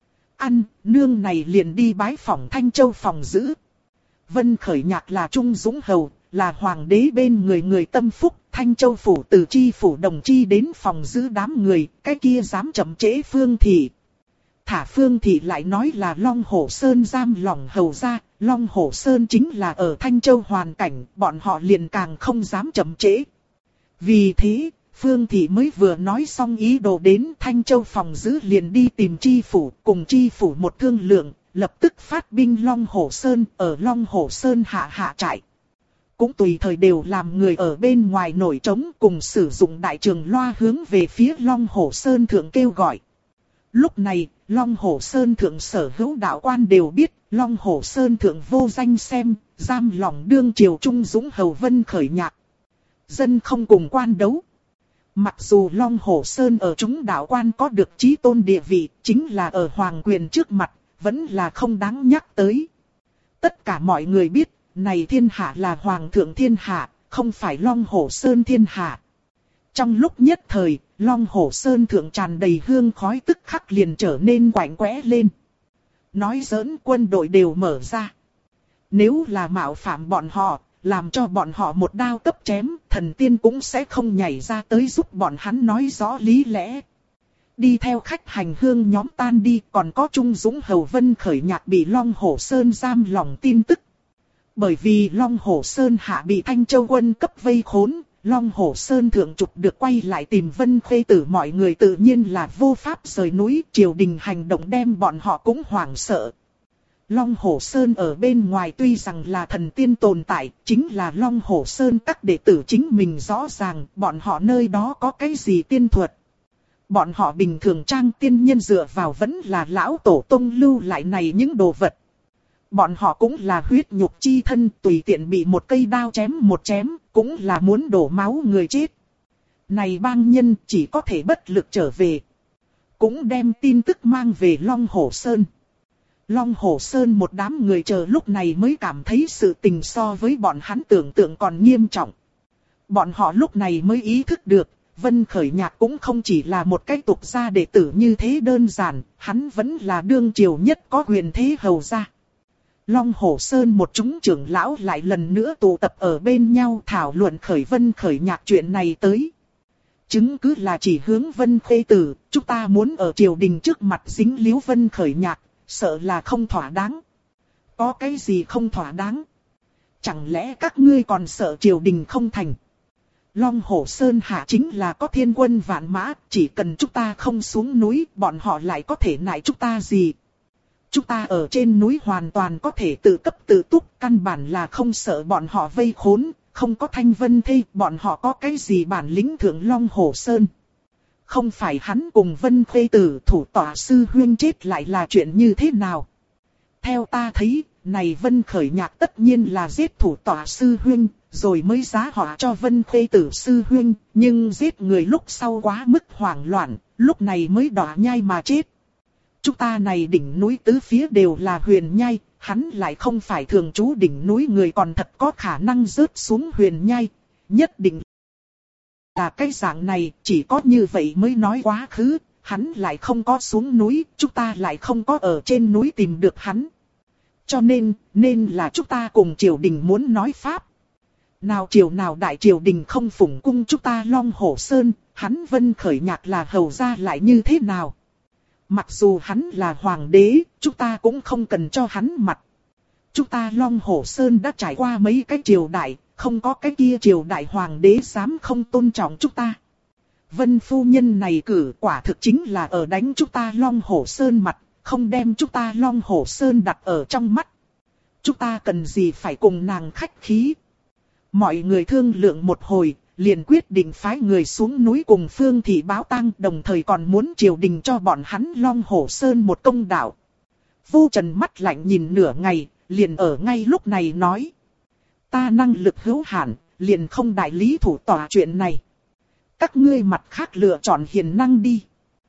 Nương này liền đi bái phỏng Thanh Châu phòng giữ. Vân Khởi Nhạc là Trung Dũng Hầu, là hoàng đế bên người tâm phúc, Thanh Châu phủ từ chi phủ đồng chi đến phòng giữ đám người, cái kia dám chậm trễ Phương Thị. Thả Phương Thị lại nói là Long Hổ Sơn giam lỏng hầu ra, Long Hổ Sơn chính là ở Thanh Châu hoàn cảnh, bọn họ liền càng không dám chậm trễ. Vì thế, Phương Thị mới vừa nói xong ý đồ đến Thanh Châu phòng giữ liền đi tìm chi phủ, cùng chi phủ một thương lượng, lập tức phát binh Long Hổ Sơn, ở Long Hổ Sơn hạ trại. Cũng tùy thời đều làm người ở bên ngoài nổi trống cùng sử dụng đại trường loa hướng về phía Long Hổ Sơn thượng kêu gọi. Lúc này, Long Hổ Sơn thượng sở hữu đạo quan đều biết, Long Hổ Sơn thượng vô danh xem, giam lỏng đương triều Trung Dũng Hầu Vân Khởi Nhạc. Dân không cùng quan đấu. Mặc dù Long Hổ Sơn ở chúng đạo quan có được chí tôn địa vị, chính là ở hoàng quyền trước mặt, vẫn là không đáng nhắc tới. Tất cả mọi người biết, này thiên hạ là hoàng thượng thiên hạ, không phải Long Hổ Sơn thiên hạ. Trong lúc nhất thời, Long Hổ Sơn thượng tràn đầy hương khói tức khắc liền trở nên quạnh quẽ lên. Nói giỡn quân đội đều mở ra. Nếu là mạo phạm bọn họ, làm cho bọn họ một đao cấp chém, thần tiên cũng sẽ không nhảy ra tới giúp bọn hắn nói rõ lý lẽ. Đi theo khách hành hương nhóm tan đi, còn có Trung Dũng Hầu Vân Khởi Nhạc bị Long Hổ Sơn giam lỏng tin tức. Bởi vì Long Hổ Sơn hạ bị Thanh Châu quân cấp vây khốn, Long Hổ Sơn thượng trục được quay lại tìm Vân Khê Tử, mọi người tự nhiên là vô pháp rời núi, triều đình hành động đem bọn họ cũng hoảng sợ. Long Hổ Sơn ở bên ngoài tuy rằng là thần tiên tồn tại, chính là Long Hổ Sơn các đệ tử chính mình rõ ràng bọn họ nơi đó có cái gì tiên thuật. Bọn họ bình thường trang tiên nhân dựa vào vẫn là lão tổ tông lưu lại này những đồ vật. Bọn họ cũng là huyết nhục chi thân, tùy tiện bị một cây đao chém một chém, cũng là muốn đổ máu người chết. Này bang nhân chỉ có thể bất lực trở về. Cũng đem tin tức mang về Long Hổ Sơn. Long Hổ Sơn một đám người chờ lúc này mới cảm thấy sự tình so với bọn hắn tưởng tượng còn nghiêm trọng. Bọn họ lúc này mới ý thức được, Vân Khởi Nhạc cũng không chỉ là một cái tục gia đệ tử như thế đơn giản, hắn vẫn là đương triều nhất có quyền thế hầu gia. Long Hổ Sơn một chúng trưởng lão lại lần nữa tụ tập ở bên nhau thảo luận khởi Vân Khởi Nhạc chuyện này tới. Chứng cứ là chỉ hướng Vân Khê Tử, chúng ta muốn ở triều đình trước mặt dính líu Vân Khởi Nhạc, sợ là không thỏa đáng. Có cái gì không thỏa đáng? Chẳng lẽ các ngươi còn sợ triều đình không thành? Long Hổ Sơn hạ chính là có thiên quân vạn mã, chỉ cần chúng ta không xuống núi, bọn họ lại có thể nại chúng ta gì? Chúng ta ở trên núi hoàn toàn có thể tự cấp tự túc, căn bản là không sợ bọn họ vây khốn, không có Thanh Vân Thê, bọn họ có cái gì bản lĩnh thượng Long Hổ Sơn. không phải hắn cùng Vân Khuê Tử thủ tọa sư huynh chết lại là chuyện như thế nào? Theo ta thấy, này Vân Khởi Nhạc tất nhiên là giết thủ tọa sư huynh, rồi mới giá họa cho Vân Khuê Tử sư huynh, nhưng giết người lúc sau quá mức hoảng loạn, lúc này mới đọa nhai mà chết. Chúng ta này đỉnh núi tứ phía đều là huyền nhai, hắn lại không phải thường trú đỉnh núi, người còn thật có khả năng rớt xuống huyền nhai, nhất định là cái dạng này, chỉ có như vậy mới nói quá khứ, hắn lại không có xuống núi, chúng ta lại không có ở trên núi tìm được hắn. Cho nên là chúng ta cùng triều đình muốn nói pháp. Nào triều nào đại triều đình không phụng cung chúng ta Long Hổ Sơn, hắn Vân Khởi Nhạc là hầu gia lại như thế nào? Mặc dù hắn là hoàng đế, chúng ta cũng không cần cho hắn mặt. Chúng ta Long Hổ Sơn đã trải qua mấy cái triều đại, không có cái kia triều đại hoàng đế dám không tôn trọng chúng ta. Vân phu nhân này cử quả thực chính là ở đánh chúng ta Long Hổ Sơn mặt, không đem chúng ta Long Hổ Sơn đặt ở trong mắt. Chúng ta cần gì phải cùng nàng khách khí. Mọi người thương lượng một hồi, liền quyết định phái người xuống núi cùng Phương Thị báo tang, đồng thời còn muốn triều đình cho bọn hắn Long Hổ Sơn một công đạo. Vô Trần mắt lạnh nhìn nửa ngày, liền ở ngay lúc này nói. Ta năng lực hữu hạn, liền không đại lý thủ tòa chuyện này. Các ngươi mặt khác lựa chọn hiền năng đi.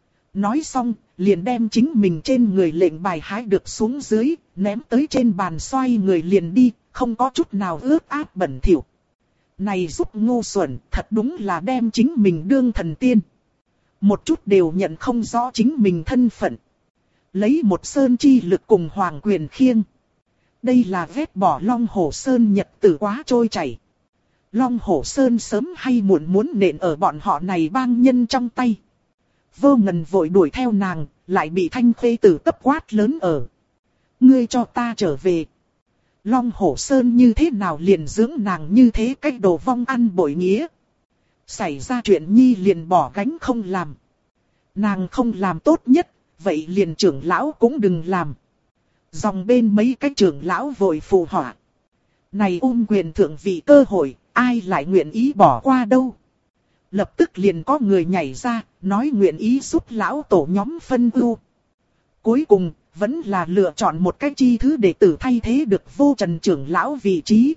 Nói xong, liền đem chính mình trên người lệnh bài hái được xuống dưới, ném tới trên bàn, xoay người liền đi, không có chút nào ướt át bẩn thỉu. Này giúp ngu xuẩn, thật đúng là đem chính mình đương thần tiên. Một chút đều nhận không rõ chính mình thân phận. Lấy một sơn chi lực cùng hoàng quyền khiêng. Đây là vét bỏ Long Hổ Sơn nhật tử quá trôi chảy. Long Hổ Sơn sớm hay muộn muốn nện ở bọn họ này bang nhân trong tay. Vô Ngần vội đuổi theo nàng, lại bị Thanh Khê Tử cấp quát lớn ở. Ngươi cho ta trở về. Long Hổ Sơn như thế nào liền dưỡng nàng như thế, cách đồ vong ăn bội nghĩa. Xảy ra chuyện nhi liền bỏ gánh không làm. Nàng không làm tốt nhất, vậy liền trưởng lão cũng đừng làm. Dòng bên mấy cái trưởng lão vội phù họa. Này quyền thượng vị cơ hội, ai lại nguyện ý bỏ qua đâu. Lập tức liền có người nhảy ra, nói nguyện ý giúp lão tổ nhóm phân ưu. Cuối cùng, vẫn là lựa chọn một cái chi thứ đệ tử thay thế được Vô Trần trưởng lão vị trí.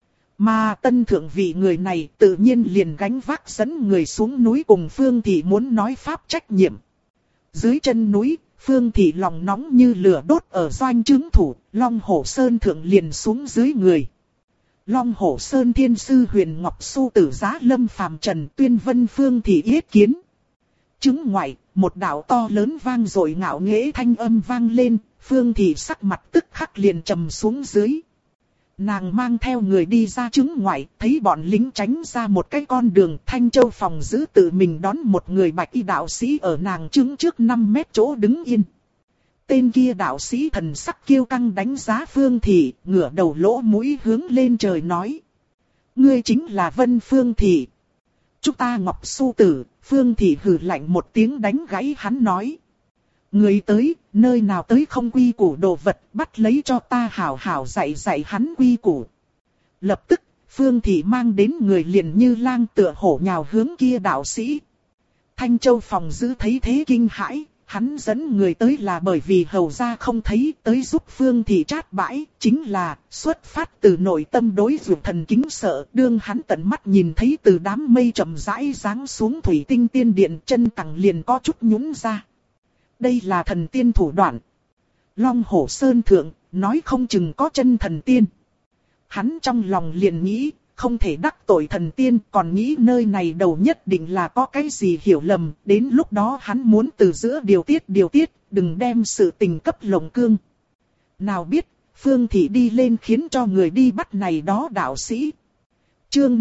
Mà tân thượng vị người này tự nhiên liền gánh vác dẫn người xuống núi cùng Phương Thị muốn nói pháp trách nhiệm. Dưới chân núi, Phương Thị lòng nóng như lửa đốt ở doanh trướng thủ, Long Hổ Sơn thượng liền xuống dưới người. Long Hổ Sơn thiên sư Huyền Ngọc Su Tử Giá Lâm Phàm Trần Tuyên Vân Phương Thị yết kiến. Trứng ngoại, một đạo to lớn vang dội ngạo nghễ thanh âm vang lên, Phương Thị sắc mặt tức khắc liền trầm xuống dưới. Nàng mang theo người đi ra trứng ngoại, thấy bọn lính tránh ra một cái con đường, Thanh Châu phòng giữ tự mình đón một người bạch y đạo sĩ ở nàng trứng trước 5 mét chỗ đứng yên. Tên kia đạo sĩ thần sắc kiêu căng đánh giá Phương Thị, ngửa đầu lỗ mũi hướng lên trời nói. Ngươi chính là Vân Phương Thị. Chúng ta Ngọc Su Tử. Phương Thị hừ lạnh một tiếng đánh gãy hắn nói. Người tới, nơi nào tới không quy củ đồ vật, bắt lấy cho ta hảo hảo dạy dạy hắn quy củ. Lập tức, Phương Thị mang đến người liền như lang tựa hổ nhào hướng kia đạo sĩ. Thanh Châu phòng giữ thấy thế kinh hãi, hắn dẫn người tới là bởi vì hầu gia không thấy, tới giúp Phương Thị trát bãi, chính là xuất phát từ nội tâm đối dụ thần kính sợ. Đương hắn tận mắt nhìn thấy từ đám mây chậm rãi giáng xuống thủy tinh tiên điện, chân cẳng liền có chút nhũn ra. Đây là thần tiên thủ đoạn. Long Hổ Sơn thượng, nói không chừng có chân thần tiên. Hắn trong lòng liền nghĩ, không thể đắc tội thần tiên, còn nghĩ nơi này đầu nhất định là có cái gì hiểu lầm, đến lúc đó hắn muốn từ giữa điều tiết, đừng đem sự tình cấp lồng cương. Nào biết, Phương Thị đi lên khiến cho người đi bắt này đó đạo sĩ. Chương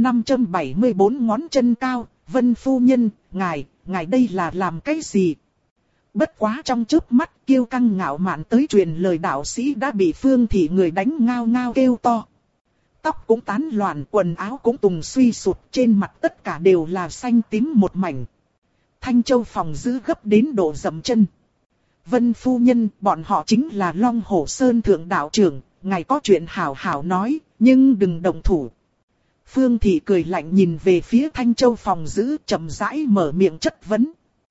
574 ngón chân cao, Vân phu nhân, ngài đây là làm cái gì? Bất quá trong chớp mắt kiêu căng ngạo mạn tới truyền lời đạo sĩ đã bị Phương Thị người đánh ngao ngao kêu to. Tóc cũng tán loạn, quần áo cũng tùng suy sụp, trên mặt tất cả đều là xanh tím một mảnh. Thanh Châu phòng giữ gấp đến độ dậm chân. Vân phu nhân, bọn họ chính là Long Hổ Sơn thượng đạo trưởng, ngài có chuyện hảo hảo nói, nhưng đừng động thủ. Phương Thị cười lạnh nhìn về phía Thanh Châu phòng giữ, chậm rãi mở miệng chất vấn.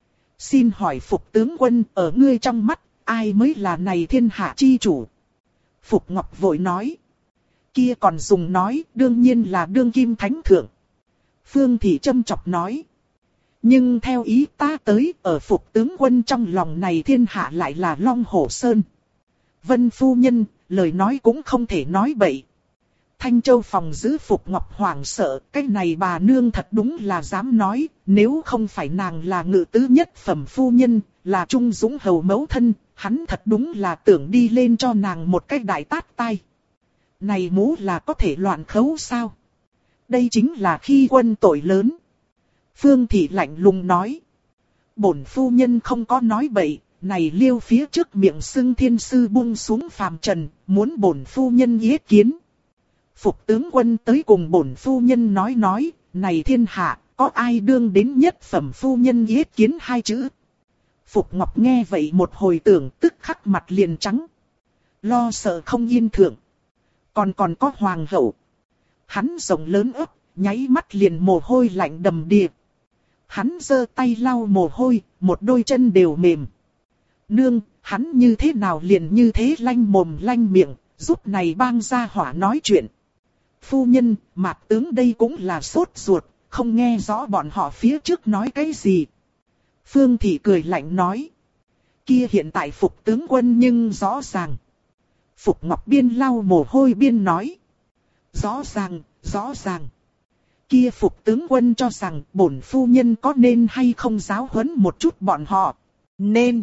Xin hỏi Phục tướng quân, ở ngươi trong mắt, ai mới là này thiên hạ chi chủ? Phục Ngọc vội nói. Kia còn dùng nói, đương nhiên là đương kim thánh thượng. Phương Thị châm chọc nói. Nhưng theo ý ta tới, ở Phục tướng quân trong lòng này thiên hạ lại là Long Hổ Sơn. Vân phu nhân, lời nói cũng không thể nói bậy. Thanh Châu phòng giữ Phục Ngọc hoảng sợ, cái này bà nương thật đúng là dám nói, nếu không phải nàng là ngự tứ nhất phẩm phu nhân, là trung dũng hầu mẫu thân, hắn thật đúng là tưởng đi lên cho nàng một cái đại tát tai. Này mũ là có thể loạn khấu sao? Đây chính là khi quân tội lớn. Phương Thị lạnh lùng nói. Bổn phu nhân không có nói bậy, này liêu phía trước miệng xưng thiên sư buông xuống phàm trần, muốn bổn phu nhân yết kiến. Phục tướng quân tới cùng bổn phu nhân nói, này thiên hạ, có ai đương đến nhất phẩm phu nhân yết kiến hai chữ. Phục Ngọc nghe vậy một hồi tưởng tức khắc mặt liền trắng. Lo sợ không yên thượng. Còn có hoàng hậu. Hắn rộng lớn ấp, nháy mắt liền mồ hôi lạnh đầm đìa. Hắn giơ tay lau mồ hôi, một đôi chân đều mềm. Nương, hắn như thế nào liền như thế lanh mồm lanh miệng, giúp này bang gia hỏa nói chuyện. Phu nhân, Mạc tướng đây cũng là sốt ruột, không nghe rõ bọn họ phía trước nói cái gì. Phương Thị cười lạnh nói. Kia hiện tại Phục tướng quân nhưng rõ ràng. Phục Ngọc biên lau mồ hôi biên nói. Rõ ràng. Kia Phục tướng quân cho rằng bổn phu nhân có nên hay không giáo huấn một chút bọn họ. Nên.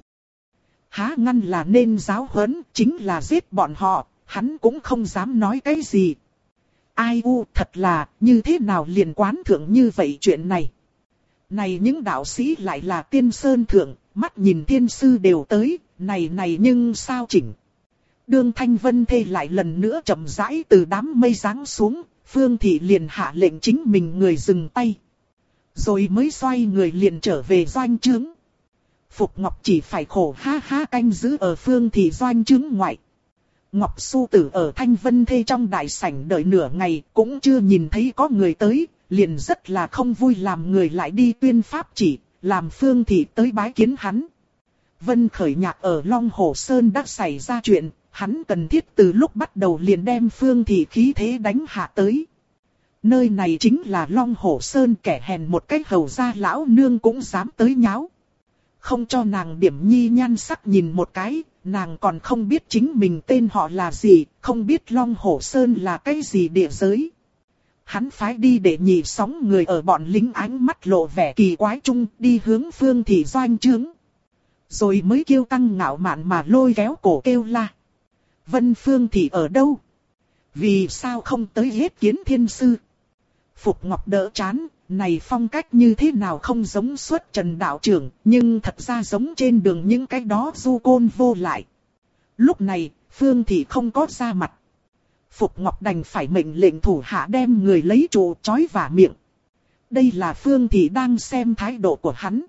Há ngăn là nên giáo huấn, chính là giết bọn họ, hắn cũng không dám nói cái gì. Ai u, thật là, như thế nào liền quán thượng như vậy chuyện này. Này những đạo sĩ lại là tiên sơn thượng, mắt nhìn thiên sư đều tới, này nhưng sao chỉnh. Đương Thanh Vân Thê lại lần nữa chậm rãi từ đám mây giáng xuống, Phương Thị liền hạ lệnh chính mình người dừng tay. Rồi mới xoay người liền trở về doanh trướng. Phục Ngọc chỉ phải khổ ha ha canh giữ ở Phương Thị doanh trướng ngoại. Ngọc Su Tử ở Thanh Vân Thê trong đại sảnh đợi nửa ngày cũng chưa nhìn thấy có người tới, liền rất là không vui làm người lại đi tuyên pháp chỉ, làm Phương Thị tới bái kiến hắn. Vân Khởi Nhạc ở Long Hổ Sơn đã xảy ra chuyện, hắn cần thiết từ lúc bắt đầu liền đem Phương Thị khí thế đánh hạ tới. Nơi này chính là Long Hổ Sơn, kẻ hèn một cách hầu gia lão nương cũng dám tới nháo. Không cho nàng điểm nhi nhan sắc nhìn một cái, nàng còn không biết chính mình tên họ là gì, không biết Long Hổ Sơn là cái gì địa giới. Hắn phái đi để nhị sóng người ở bọn lính ánh mắt lộ vẻ kỳ quái chung đi hướng Phương Thị doanh trướng. Rồi mới kiêu căng ngạo mạn mà lôi kéo cổ kêu la. Vân Phương Thị ở đâu? Vì sao không tới yết kiến thiên sư? Phục Ngọc đỡ chán, này phong cách như thế nào không giống xuất trần đạo trưởng, nhưng thật ra giống trên đường những cái đó du côn vô lại. Lúc này, Phương Thị không có ra mặt. Phục Ngọc đành phải mệnh lệnh thủ hạ đem người lấy trụ trói vả miệng. Đây là Phương Thị đang xem thái độ của hắn.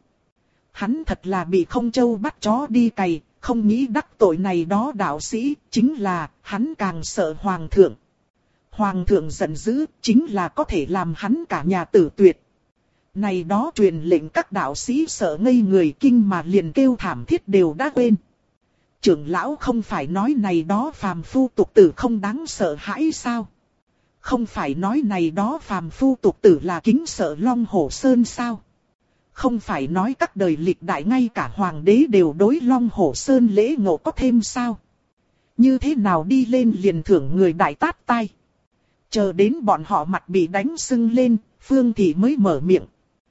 Hắn thật là bị không trâu bắt chó đi cày, không nghĩ đắc tội này đó đạo sĩ, chính là hắn càng sợ hoàng thượng. Hoàng thượng giận dữ, chính là có thể làm hắn cả nhà tử tuyệt. Này đó truyền lệnh các đạo sĩ sợ ngây người kinh mà liền kêu thảm thiết đều đã quên. Trưởng lão không phải nói này đó phàm phu tục tử không đáng sợ hãi sao? Không phải nói này đó phàm phu tục tử là kính sợ Long Hổ Sơn sao? Không phải nói các đời lịch đại ngay cả hoàng đế đều đối Long Hổ Sơn lễ ngộ có thêm sao? Như thế nào đi lên liền thưởng người đại tát tai? Chờ đến bọn họ mặt bị đánh sưng lên, Phương Thị mới mở miệng.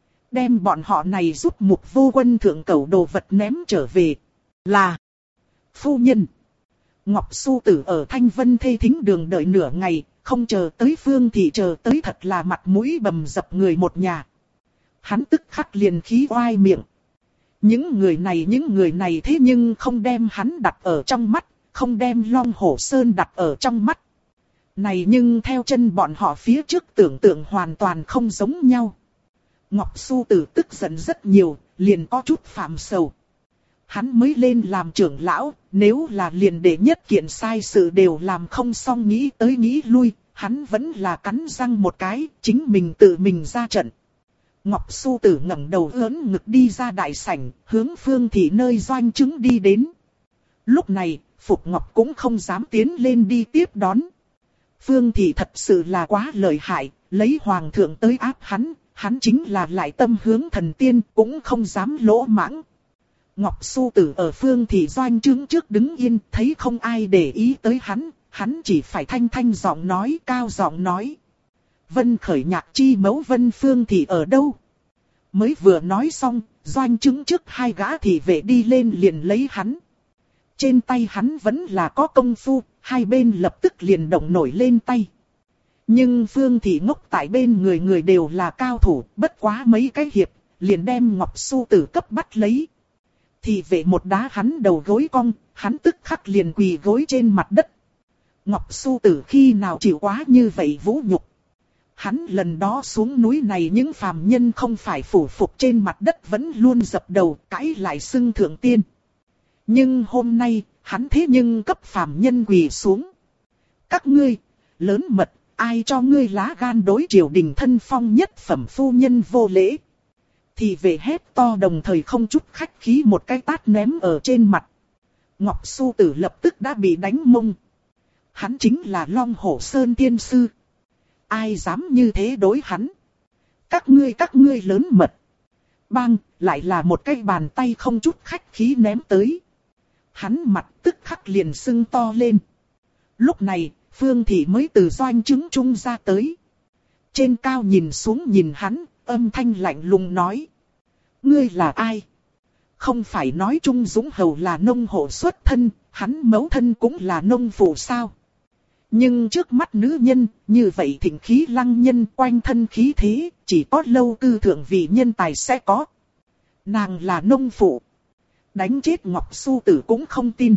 Đem bọn họ này giúp Mục Vô Quân thượng cẩu đồ vật ném trở về. Là phu nhân. Ngọc Su Tử ở Thanh Vân Thê thính đường đợi nửa ngày, không chờ tới Phương Thị chờ tới thật là mặt mũi bầm dập người một nhà. Hắn tức khắc liền khí oai miệng. Những người này thế nhưng không đem hắn đặt ở trong mắt, không đem Long Hổ Sơn đặt ở trong mắt. Này nhưng theo chân bọn họ phía trước tưởng tượng hoàn toàn không giống nhau. Ngọc Su Tử tức giận rất nhiều, liền có chút phạm sầu. Hắn mới lên làm trưởng lão, nếu là liền để nhất kiện sai sự đều làm không xong nghĩ tới nghĩ lui, hắn vẫn là cắn răng một cái, chính mình tự mình ra trận. Ngọc Su Tử ngẩng đầu ưỡn ngực đi ra đại sảnh, hướng Phương Thị nơi doanh chứng đi đến. Lúc này, Phục Ngọc cũng không dám tiến lên đi tiếp đón. Phương Thị thật sự là quá lợi hại, lấy hoàng thượng tới áp hắn, hắn chính là lại tâm hướng thần tiên cũng không dám lỗ mãng. Ngọc Su Tử ở Phương Thị doanh chứng trước đứng yên, thấy không ai để ý tới hắn chỉ phải thanh thanh giọng nói, cao giọng nói. Vân Khởi Nhạc chi mẫu Vân Phương Thị ở đâu? Mới vừa nói xong, doanh chứng trước hai gã thị vệ đi lên liền lấy hắn. Trên tay hắn vẫn là có công phu, hai bên lập tức liền động nổi lên tay. Nhưng Phương Thị ngốc tại bên người đều là cao thủ, bất quá mấy cái hiệp, liền đem Ngọc Su Tử cấp bắt lấy. Thị vệ một đá hắn đầu gối cong, hắn tức khắc liền quỳ gối trên mặt đất. Ngọc Su Tử khi nào chịu quá như vậy vũ nhục. Hắn lần đó xuống núi này những phàm nhân không phải phủ phục trên mặt đất vẫn luôn dập đầu cãi lại xưng thượng tiên. Nhưng hôm nay, hắn thế nhưng cấp phàm nhân quỳ xuống. Các ngươi, lớn mật, ai cho ngươi lá gan đối triều đình thân phong nhất phẩm phu nhân vô lễ. Thì về hét to đồng thời không chút khách khí một cái tát ném ở trên mặt. Ngọc Su Tử lập tức đã bị đánh mông. Hắn chính là Long Hổ Sơn tiên sư. Ai dám như thế đối hắn? Các ngươi lớn mật. Bang, lại là một cái bàn tay không chút khách khí ném tới. Hắn mặt tức khắc liền sưng to lên. Lúc này, Phương Thị mới từ doanh chứng trung ra tới. Trên cao nhìn xuống nhìn hắn, âm thanh lạnh lùng nói. Ngươi là ai? Không phải nói Trung Dũng Hầu là nông hộ xuất thân, hắn mẫu thân cũng là nông phụ sao? Nhưng trước mắt nữ nhân, như vậy thịnh khí lăng nhân quanh thân khí thế, chỉ có lâu cư thượng vị nhân tài sẽ có. Nàng là nông phụ. Đánh chết Ngọc Su Tử cũng không tin.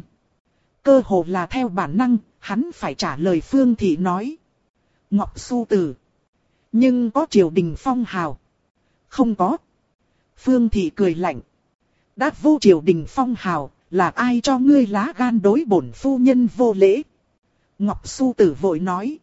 Cơ hồ là theo bản năng, hắn phải trả lời Phương Thị nói. Ngọc Su Tử. Nhưng có triều đình phong hào. Không có. Phương Thị cười lạnh. Đã vô triều đình phong hào, là ai cho ngươi lá gan đối bổn phu nhân vô lễ? Ngọc Su Tử vội nói.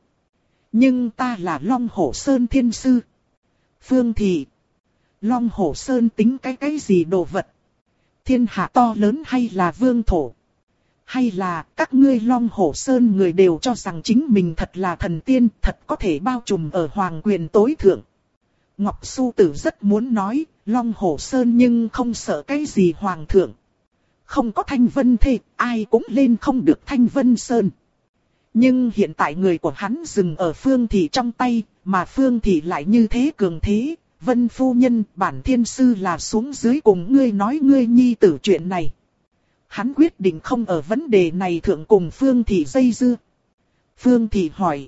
Nhưng ta là Long Hổ Sơn thiên sư. Phương Thị. Long Hổ Sơn tính cái gì đồ vật? Thiên hạ to lớn hay là vương thổ? Hay là các ngươi Long Hổ Sơn người đều cho rằng chính mình thật là thần tiên, thật có thể bao trùm ở hoàng quyền tối thượng? Ngọc Su Tử rất muốn nói, Long Hổ Sơn nhưng không sợ cái gì hoàng thượng. Không có Thanh Vân Thê, ai cũng lên không được Thanh Vân Sơn. Nhưng hiện tại người của hắn dừng ở Phương Thị trong tay, mà Phương Thị lại như thế cường thế. Vân phu nhân, bản thiên sư là xuống dưới cùng ngươi nói ngươi nhi tử chuyện này. Hắn quyết định không ở vấn đề này thượng cùng Phương Thị dây dưa. Phương Thị hỏi.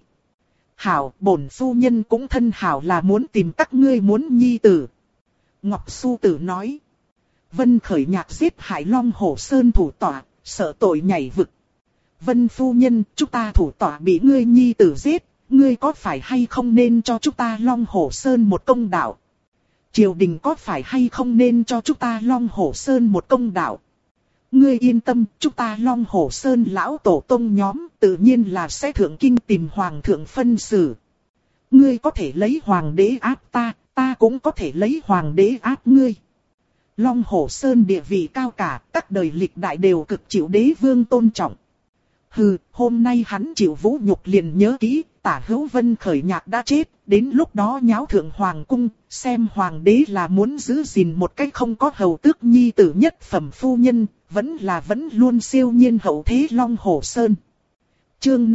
Hảo, bổn phu nhân cũng thân hảo là muốn tìm các ngươi muốn nhi tử. Ngọc Su Tử nói. Vân Khởi Nhạc giết hại Long Hổ Sơn thủ tọa, sợ tội nhảy vực. Vân phu nhân, chúng ta thủ tọa bị ngươi nhi tử giết, ngươi có phải hay không nên cho chúng ta Long Hổ Sơn một công đạo? Triều đình có phải hay không nên cho chúng ta Long Hổ Sơn một công đạo? Ngươi yên tâm, chúng ta Long Hổ Sơn lão tổ tông nhóm tự nhiên là sẽ thượng kinh tìm hoàng thượng phân xử. Ngươi có thể lấy hoàng đế áp ta, ta cũng có thể lấy hoàng đế áp ngươi. Long Hổ Sơn địa vị cao cả, các đời lịch đại đều cực chịu đế vương tôn trọng. Hừ, hôm nay hắn chịu vũ nhục liền nhớ kỹ, Tả Hữu Vân Khởi Nhạc đã chết, đến lúc đó nháo thượng hoàng cung, xem hoàng đế là muốn giữ gìn một cách không có hầu tước nhi tử nhất phẩm phu nhân, vẫn luôn siêu nhiên hậu thế Long Hổ Sơn. Chương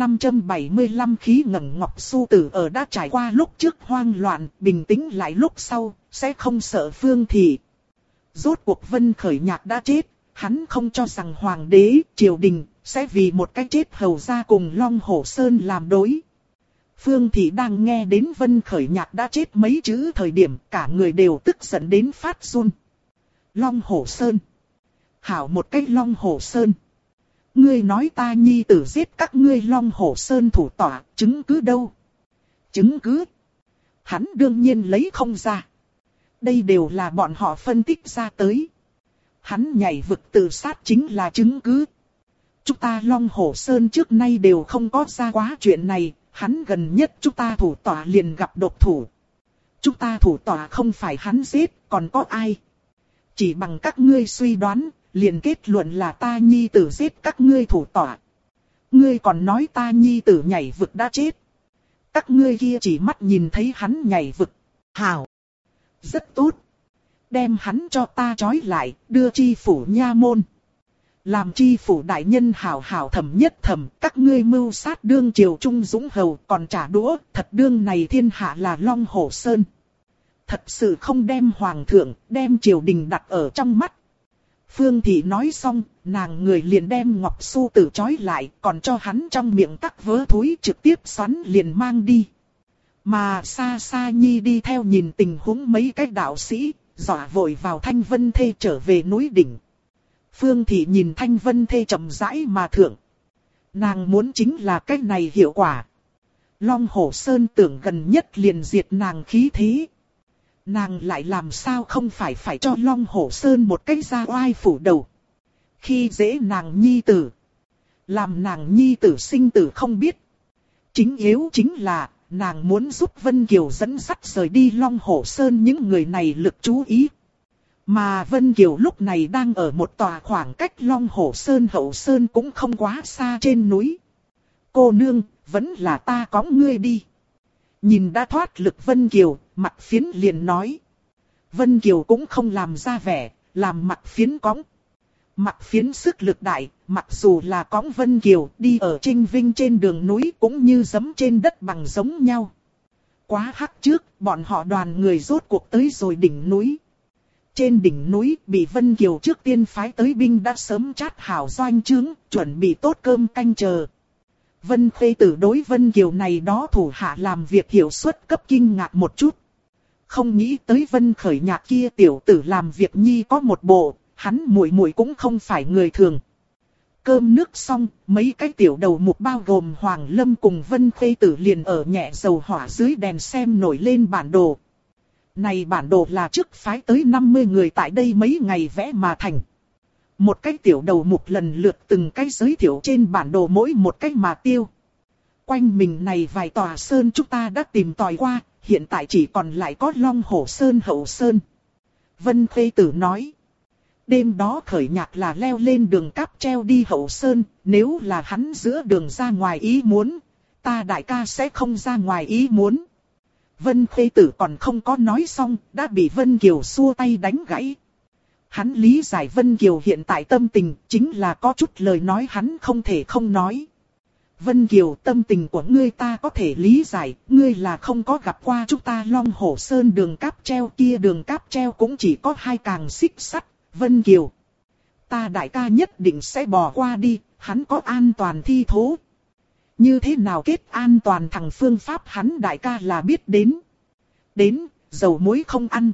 575 khí ngẩng Ngọc Su Tử ở đã trải qua lúc trước hoang loạn, bình tĩnh lại lúc sau, sẽ không sợ Phương Thị. Rốt cuộc Vân Khởi Nhạc đã chết, hắn không cho rằng hoàng đế, triều đình, sẽ vì một cái chết hầu ra cùng Long Hổ Sơn làm đối. Phương Thị đang nghe đến Vân Khởi Nhạc đã chết mấy chữ thời điểm cả người đều tức giận đến phát run. Long Hổ Sơn. Hảo một cái Long Hổ Sơn. Ngươi nói ta nhi tử giết các ngươi Long Hổ Sơn thủ tọa, chứng cứ đâu? Chứng cứ? Hắn đương nhiên lấy không ra. Đây đều là bọn họ phân tích ra tới. Hắn nhảy vực tự sát chính là chứng cứ. Chúng ta Long Hổ Sơn trước nay đều không có ra quá chuyện này, hắn gần nhất chúng ta thủ tọa liền gặp độc thủ. Chúng ta thủ tọa không phải hắn giết, còn có ai? Chỉ bằng các ngươi suy đoán, liền kết luận là ta nhi tử giết các ngươi thủ tọa. Ngươi còn nói ta nhi tử nhảy vực đã chết. Các ngươi kia chỉ mắt nhìn thấy hắn nhảy vực. Hảo. Rất tốt. Đem hắn cho ta trói lại, đưa chi phủ nha môn. Làm chi phủ đại nhân hảo hảo thẩm nhất thẩm, các ngươi mưu sát đương triều trung dũng hầu còn trả đũa, thật đương này thiên hạ là Long Hổ Sơn. Thật sự không đem hoàng thượng, đem triều đình đặt ở trong mắt. Phương Thị nói xong, nàng người liền đem Ngọc Xu Tử trói lại, còn cho hắn trong miệng tắc vớ thúi trực tiếp xoắn liền mang đi. Mà xa xa nhi đi theo nhìn tình huống mấy cái đạo sĩ, dọa vội vào Thanh Vân Thê trở về núi đỉnh. Phương Thị nhìn Thanh Vân Thê chậm rãi mà thượng. Nàng muốn chính là cách này hiệu quả. Long Hổ Sơn tưởng gần nhất liền diệt nàng khí thế. Nàng lại làm sao không phải cho Long Hổ Sơn một cái ra oai phủ đầu. Khi dễ nàng nhi tử. Làm nàng nhi tử sinh tử không biết. Chính yếu chính là, nàng muốn giúp Vân Kiều dẫn dắt rời đi Long Hổ Sơn những người này lực chú ý. Mà Vân Kiều lúc này đang ở một tòa khoảng cách Long Hổ Sơn hậu sơn cũng không quá xa trên núi. Cô nương, vẫn là ta cõng ngươi đi. Nhìn đã thoát lực Vân Kiều, Mặc Phiến liền nói. Vân Kiều cũng không làm ra vẻ, làm Mặc Phiến cõng. Mặc Phiến sức lực đại, mặc dù là cõng Vân Kiều đi ở Trinh Vinh trên đường núi cũng như giẫm trên đất bằng giống nhau. Quá hắc trước, bọn họ đoàn người rốt cuộc tới rồi đỉnh núi. Trên đỉnh núi bị Vân Kiều trước tiên phái tới binh đã sớm chát hảo doanh trướng, chuẩn bị tốt cơm canh chờ. Vân Khê Tử đối Vân Kiều này đó thủ hạ làm việc hiệu suất cấp kinh ngạc một chút. Không nghĩ tới Vân Khởi Nhạc kia tiểu tử làm việc nhi có một bộ, hắn muội muội cũng không phải người thường. Cơm nước xong, mấy cái tiểu đầu mục bao gồm Hoàng Lâm cùng Vân Khê Tử liền ở nhẹ dầu hỏa dưới đèn xem nổi lên bản đồ. Này bản đồ là trước phái tới 50 người tại đây mấy ngày vẽ mà thành. Một cái tiểu đầu mục lần lượt từng cái giới thiệu trên bản đồ mỗi một cách mà tiêu. Quanh mình này vài tòa sơn chúng ta đã tìm tòi qua, hiện tại chỉ còn lại có Long Hổ Sơn hậu sơn. Vân Khê Tử nói. Đêm đó Khởi Nhạc là leo lên đường cáp treo đi hậu sơn, nếu là hắn giữa đường ra ngoài ý muốn, ta đại ca sẽ không ra ngoài ý muốn. Vân Khê Tử còn không có nói xong, đã bị Vân Kiều xua tay đánh gãy. Hắn lý giải Vân Kiều hiện tại tâm tình, chính là có chút lời nói hắn không thể không nói. Vân Kiều, tâm tình của ngươi ta có thể lý giải, ngươi là không có gặp qua chúng ta Long Hổ Sơn đường cáp treo kia, đường cáp treo cũng chỉ có 2 càng xích sắt. Vân Kiều, ta đại ca nhất định sẽ bỏ qua đi, hắn có an toàn thi thố. Như thế nào kết an toàn thằng phương pháp hắn đại ca là biết đến. Đến, dầu muối không ăn.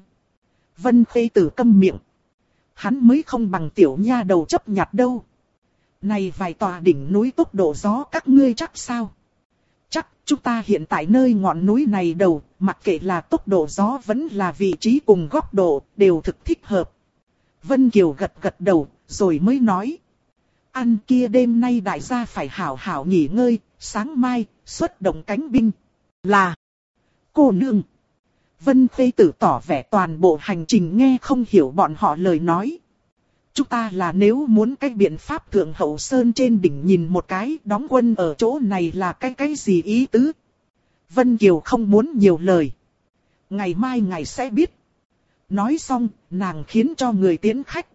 Vân Khê Tử câm miệng. Hắn mới không bằng tiểu nha đầu chấp nhặt đâu. Này vài tòa đỉnh núi tốc độ gió các ngươi chắc sao? Chắc, chúng ta hiện tại nơi ngọn núi này đầu, mặc kệ là tốc độ gió vẫn là vị trí cùng góc độ, đều thực thích hợp. Vân Kiều gật gật đầu, rồi mới nói. Ăn kia đêm nay đại gia phải hảo hảo nghỉ ngơi, sáng mai, xuất động cánh binh. Là, cô nương. Vân Khê Tử tỏ vẻ toàn bộ hành trình nghe không hiểu bọn họ lời nói. Chúng ta là nếu muốn cái biện pháp thượng hậu sơn trên đỉnh nhìn một cái, đóng quân ở chỗ này là cái gì ý tứ. Vân Kiều không muốn nhiều lời. Ngày mai ngài sẽ biết. Nói xong, nàng khiến cho người tiến khách.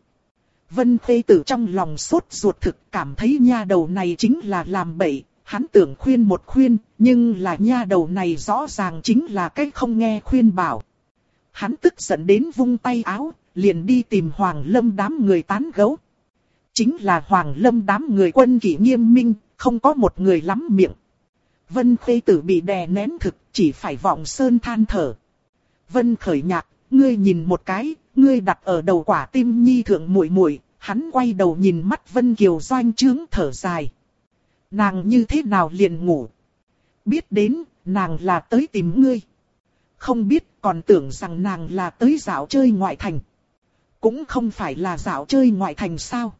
Vân Khê Tử trong lòng sốt ruột thực, cảm thấy nha đầu này chính là làm bậy. Hắn tưởng khuyên một khuyên, nhưng là nha đầu này rõ ràng chính là cái không nghe khuyên bảo. Hắn tức giận đến vung tay áo, liền đi tìm Hoàng Lâm đám người tán gẫu. Chính là Hoàng Lâm đám người quân kỷ nghiêm minh, không có một người lắm miệng. Vân Khê Tử bị đè nén thực, chỉ phải vọng sơn than thở. Vân Khởi Nhạc, ngươi nhìn một cái, ngươi đặt ở đầu quả tim nhi thượng muội muội. Hắn quay đầu nhìn mắt Vân Kiều doanh trướng thở dài. Nàng như thế nào liền ngủ? Biết đến, nàng là tới tìm ngươi. Không biết, còn tưởng rằng nàng là tới dạo chơi ngoại thành. Cũng không phải là dạo chơi ngoại thành sao?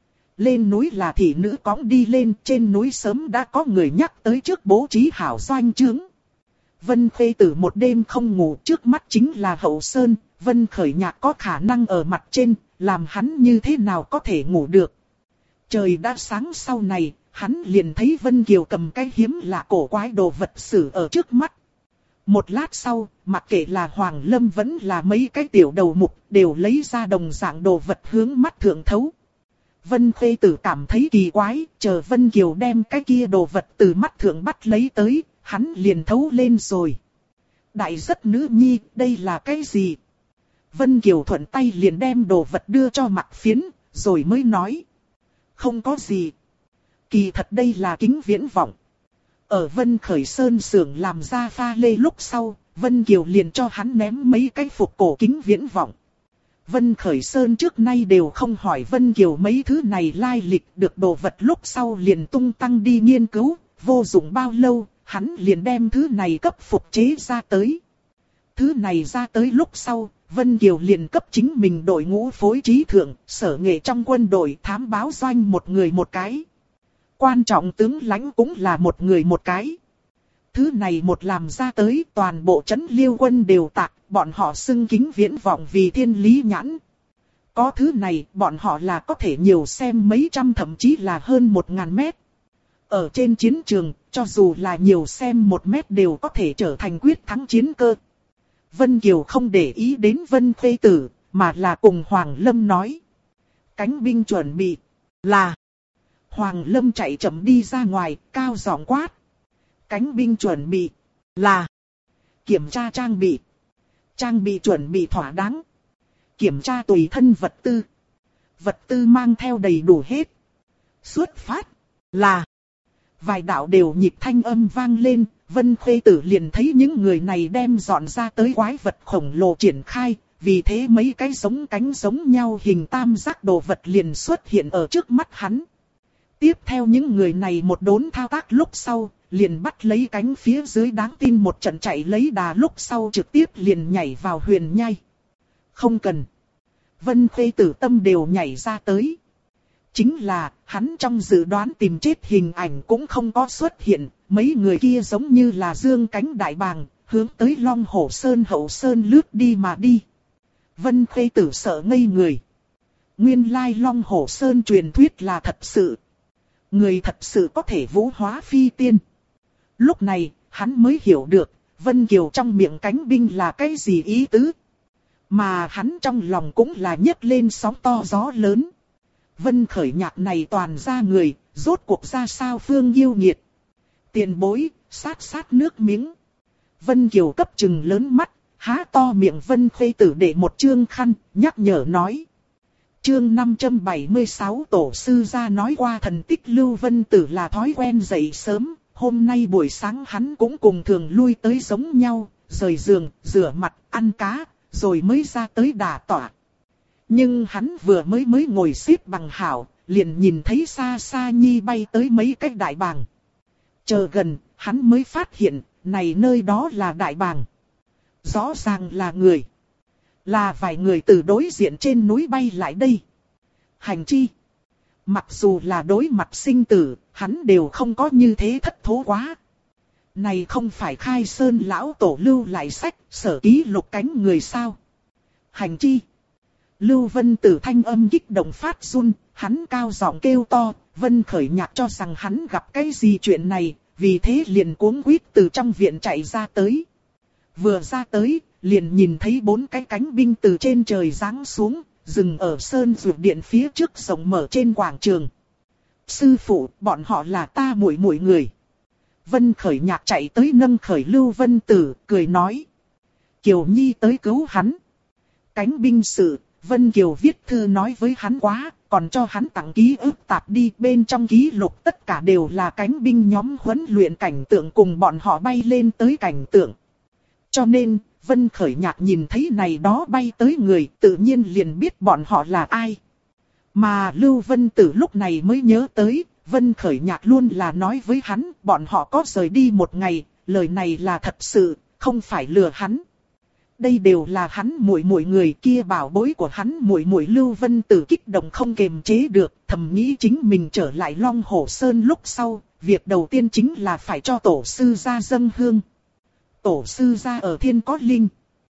Lên núi là thị nữ cõng đi lên, trên núi sớm đã có người nhắc tới trước bố trí hảo doanh trướng. Vân Khê Tử một đêm không ngủ, trước mắt chính là Hậu Sơn, Vân Khởi Nhạc có khả năng ở mặt trên, làm hắn như thế nào có thể ngủ được. Trời đã sáng sau này, hắn liền thấy Vân Kiều cầm cái hiếm lạ cổ quái đồ vật sử ở trước mắt. Một lát sau, mặc kệ là Hoàng Lâm vẫn là mấy cái tiểu đầu mục, đều lấy ra đồng dạng đồ vật hướng mắt thượng thấu. Vân Khê Tử cảm thấy kỳ quái, chờ Vân Kiều đem cái kia đồ vật từ mắt thượng bắt lấy tới, hắn liền thấu lên rồi. Đại giấc nữ nhi, đây là cái gì? Vân Kiều thuận tay liền đem đồ vật đưa cho Mạc Phiến, rồi mới nói. Không có gì. Kỳ thật đây là kính viễn vọng. Ở Vân Khởi Sơn xưởng làm ra pha lê lúc sau, Vân Kiều liền cho hắn ném mấy cái phục cổ kính viễn vọng. Vân Khởi Sơn trước nay đều không hỏi Vân Kiều mấy thứ này lai lịch, được đồ vật lúc sau liền tung tăng đi nghiên cứu, vô dụng bao lâu, hắn liền đem thứ này cấp phục chế ra tới. Thứ này ra tới lúc sau, Vân Kiều liền cấp chính mình đội ngũ phối trí thượng, sở nghệ trong quân đội thám báo doanh một người một cái. Quan trọng tướng lãnh cũng là một người một cái. Thứ này một làm ra tới toàn bộ trấn Liêu quân đều tạc, bọn họ xưng kính viễn vọng vì thiên lý nhãn. Có thứ này bọn họ là có thể nhiều xem mấy trăm thậm chí là hơn 1000 mét. Ở trên chiến trường, cho dù là nhiều xem 1 mét đều có thể trở thành quyết thắng chiến cơ. Vân Kiều không để ý đến Vân Khê Tử, mà là cùng Hoàng Lâm nói. Cánh binh chuẩn bị, là. Hoàng Lâm chạy chậm đi ra ngoài, cao giọng quát. Cánh binh chuẩn bị, là. Kiểm tra trang bị. Trang bị chuẩn bị thỏa đáng. Kiểm tra tùy thân vật tư. Vật tư mang theo đầy đủ hết. Xuất phát, là. Vài đạo đều nhịp thanh âm vang lên, Vân Khê Tử liền thấy những người này đem dọn ra tới quái vật khổng lồ triển khai, vì thế mấy cái giống cánh giống nhau hình tam giác đồ vật liền xuất hiện ở trước mắt hắn. Tiếp theo những người này một đốn thao tác lúc sau, liền bắt lấy cánh phía dưới đáng tin một trận chạy lấy đà lúc sau trực tiếp liền nhảy vào huyền nhai. Không cần. Vân Khê Tử tâm đều nhảy ra tới. Chính là, hắn trong dự đoán tìm chết hình ảnh cũng không có xuất hiện, mấy người kia giống như là dương cánh đại bàng, hướng tới Long Hổ Sơn Hậu Sơn lướt đi mà đi. Vân Khê Tử sợ ngây người. Nguyên lai Long Hổ Sơn truyền thuyết là thật sự. Người thật sự có thể vũ hóa phi tiên. Lúc này, hắn mới hiểu được, Vân Kiều trong miệng cánh binh là cái gì ý tứ. Mà hắn trong lòng cũng là nhấc lên sóng to gió lớn. Vân Khởi Nhạc này toàn ra người, rốt cuộc ra sao phương yêu nghiệt. Tiền bối, sát nước miếng. Vân Kiều cấp trừng lớn mắt, há to miệng Vân Khê Tử để một chương khăn, nhắc nhở nói. Chương 576 tổ sư ra nói qua thần tích Lưu Vân Tử là thói quen dậy sớm, hôm nay buổi sáng hắn cũng cùng thường lui tới giống nhau, rời giường, rửa mặt, ăn cá, rồi mới ra tới đả tọa. Nhưng hắn vừa mới ngồi xếp bằng hảo, liền nhìn thấy xa xa nhi bay tới mấy cái đại bàng. Chờ gần, hắn mới phát hiện, này nơi đó là đại bàng. Rõ ràng là người. Là vài người từ đối diện trên núi bay lại đây. Hành chi. Mặc dù là đối mặt sinh tử, hắn đều không có như thế thất thố quá. Này không phải Khai Sơn lão tổ lưu lại sách, sở ký lục cánh người sao. Hành chi. Lưu Vân Tử thanh âm kích động phát run, hắn cao giọng kêu to, Vân Khởi Nhạc cho rằng hắn gặp cái gì chuyện này, vì thế liền cuống quýt từ trong viện chạy ra tới. Vừa ra tới, liền nhìn thấy 4 cái cánh binh từ trên trời giáng xuống, dừng ở sơn dược điện phía trước rộng mở trên quảng trường. Sư phụ, bọn họ là ta muội người. Vân Khởi Nhạc chạy tới nâng khởi Lưu Vân Tử, cười nói. Kiều Nhi tới cứu hắn. Cánh binh sự, Vân Kiều viết thư nói với hắn quá, còn cho hắn tặng ký ức tạp đi, bên trong ký lục tất cả đều là cánh binh nhóm huấn luyện cảnh tượng cùng bọn họ bay lên tới cảnh tượng. Cho nên, Vân Khởi Nhạc nhìn thấy này đó bay tới người, tự nhiên liền biết bọn họ là ai. Mà Lưu Vân Tử lúc này mới nhớ tới, Vân Khởi Nhạc luôn là nói với hắn, bọn họ có rời đi một ngày, lời này là thật sự, không phải lừa hắn. Đây đều là hắn muội người kia, bảo bối của hắn muội Lưu Vân Tử kích động không kềm chế được, thầm nghĩ chính mình trở lại Long Hổ Sơn lúc sau, việc đầu tiên chính là phải cho tổ sư ra dâng hương. tổ sư gia ở thiên có linh.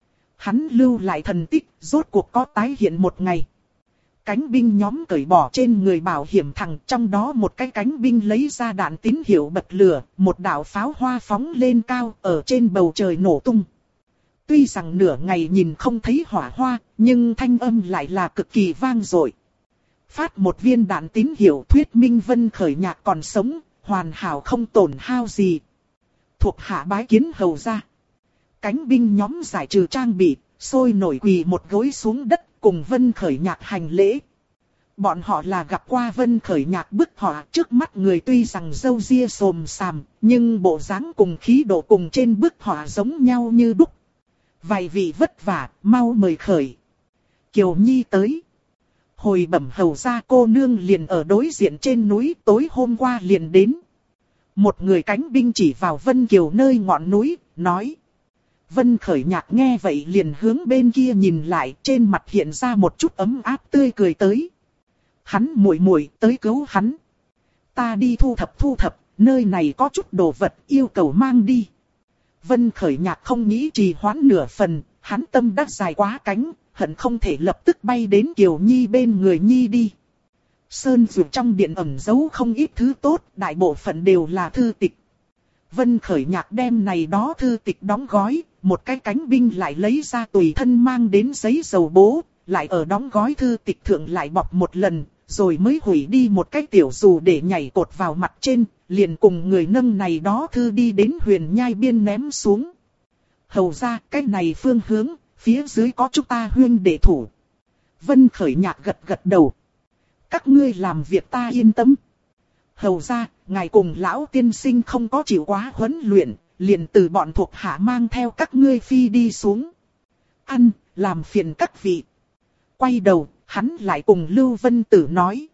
Hắn lưu lại thần tích, rốt cuộc có tái hiện một ngày. Cánh binh nhóm cởi bỏ trên người bảo hiểm thẳng, trong đó một cái cánh binh lấy ra đạn tín hiệu bật lửa, một đạo pháo hoa phóng lên cao, ở trên bầu trời nổ tung. Tuy rằng nửa ngày nhìn không thấy hỏa hoa, nhưng thanh âm lại là cực kỳ vang dội. Phát một viên đạn tín hiệu thuyết minh Vân Khởi Nhạc còn sống, hoàn hảo không tổn hao gì. Thuộc hạ bái kiến hầu ra. Cánh binh nhóm giải trừ trang bị, sôi nổi quỳ một gối xuống đất cùng Vân Khởi Nhạc hành lễ. Bọn họ là gặp qua Vân Khởi Nhạc bức họa, trước mắt người tuy rằng râu ria xồm xàm, nhưng bộ dáng cùng khí độ cùng trên bức họa giống nhau như đúc. Vài vị vất vả, mau mời khởi. Kiều Nhi tới. Hồi bẩm hầu ra, cô nương liền ở đối diện trên núi, tối hôm qua liền đến. Một người cánh binh chỉ vào Vân Kiều nơi ngọn núi, nói. Vân Khởi Nhạc nghe vậy liền hướng bên kia nhìn lại, trên mặt hiện ra một chút ấm áp tươi cười tới. Hắn muội muội tới cứu hắn. Ta đi thu thập, nơi này có chút đồ vật yêu cầu mang đi. Vân Khởi Nhạc không nghĩ trì hoãn nửa phần, hắn tâm đã dài quá cánh, hận không thể lập tức bay đến Kiều Nhi bên người Nhi đi. Sơn Dược trong điện ẩn giấu không ít thứ tốt, đại bộ phận đều là thư tịch. Vân Khởi Nhạc đem này đó thư tịch đóng gói, một cái cánh binh lại lấy ra tùy thân mang đến giấy dầu bố, lại ở đóng gói thư tịch thượng lại bọc một lần, rồi mới hủy đi một cái tiểu dù để nhảy cột vào mặt trên, liền cùng người nâng này đó thư đi đến huyền nhai biên ném xuống. Hầu ra cái này phương hướng, phía dưới có chúng ta huyên đệ thủ. Vân Khởi Nhạc gật gật đầu. Các ngươi làm việc ta yên tâm. Hầu ra, ngài cùng lão tiên sinh không có chịu quá huấn luyện, liền từ bọn thuộc hạ mang theo các ngươi phi đi xuống. Ăn, làm phiền các vị. Quay đầu, hắn lại cùng Lưu Vân Tử nói.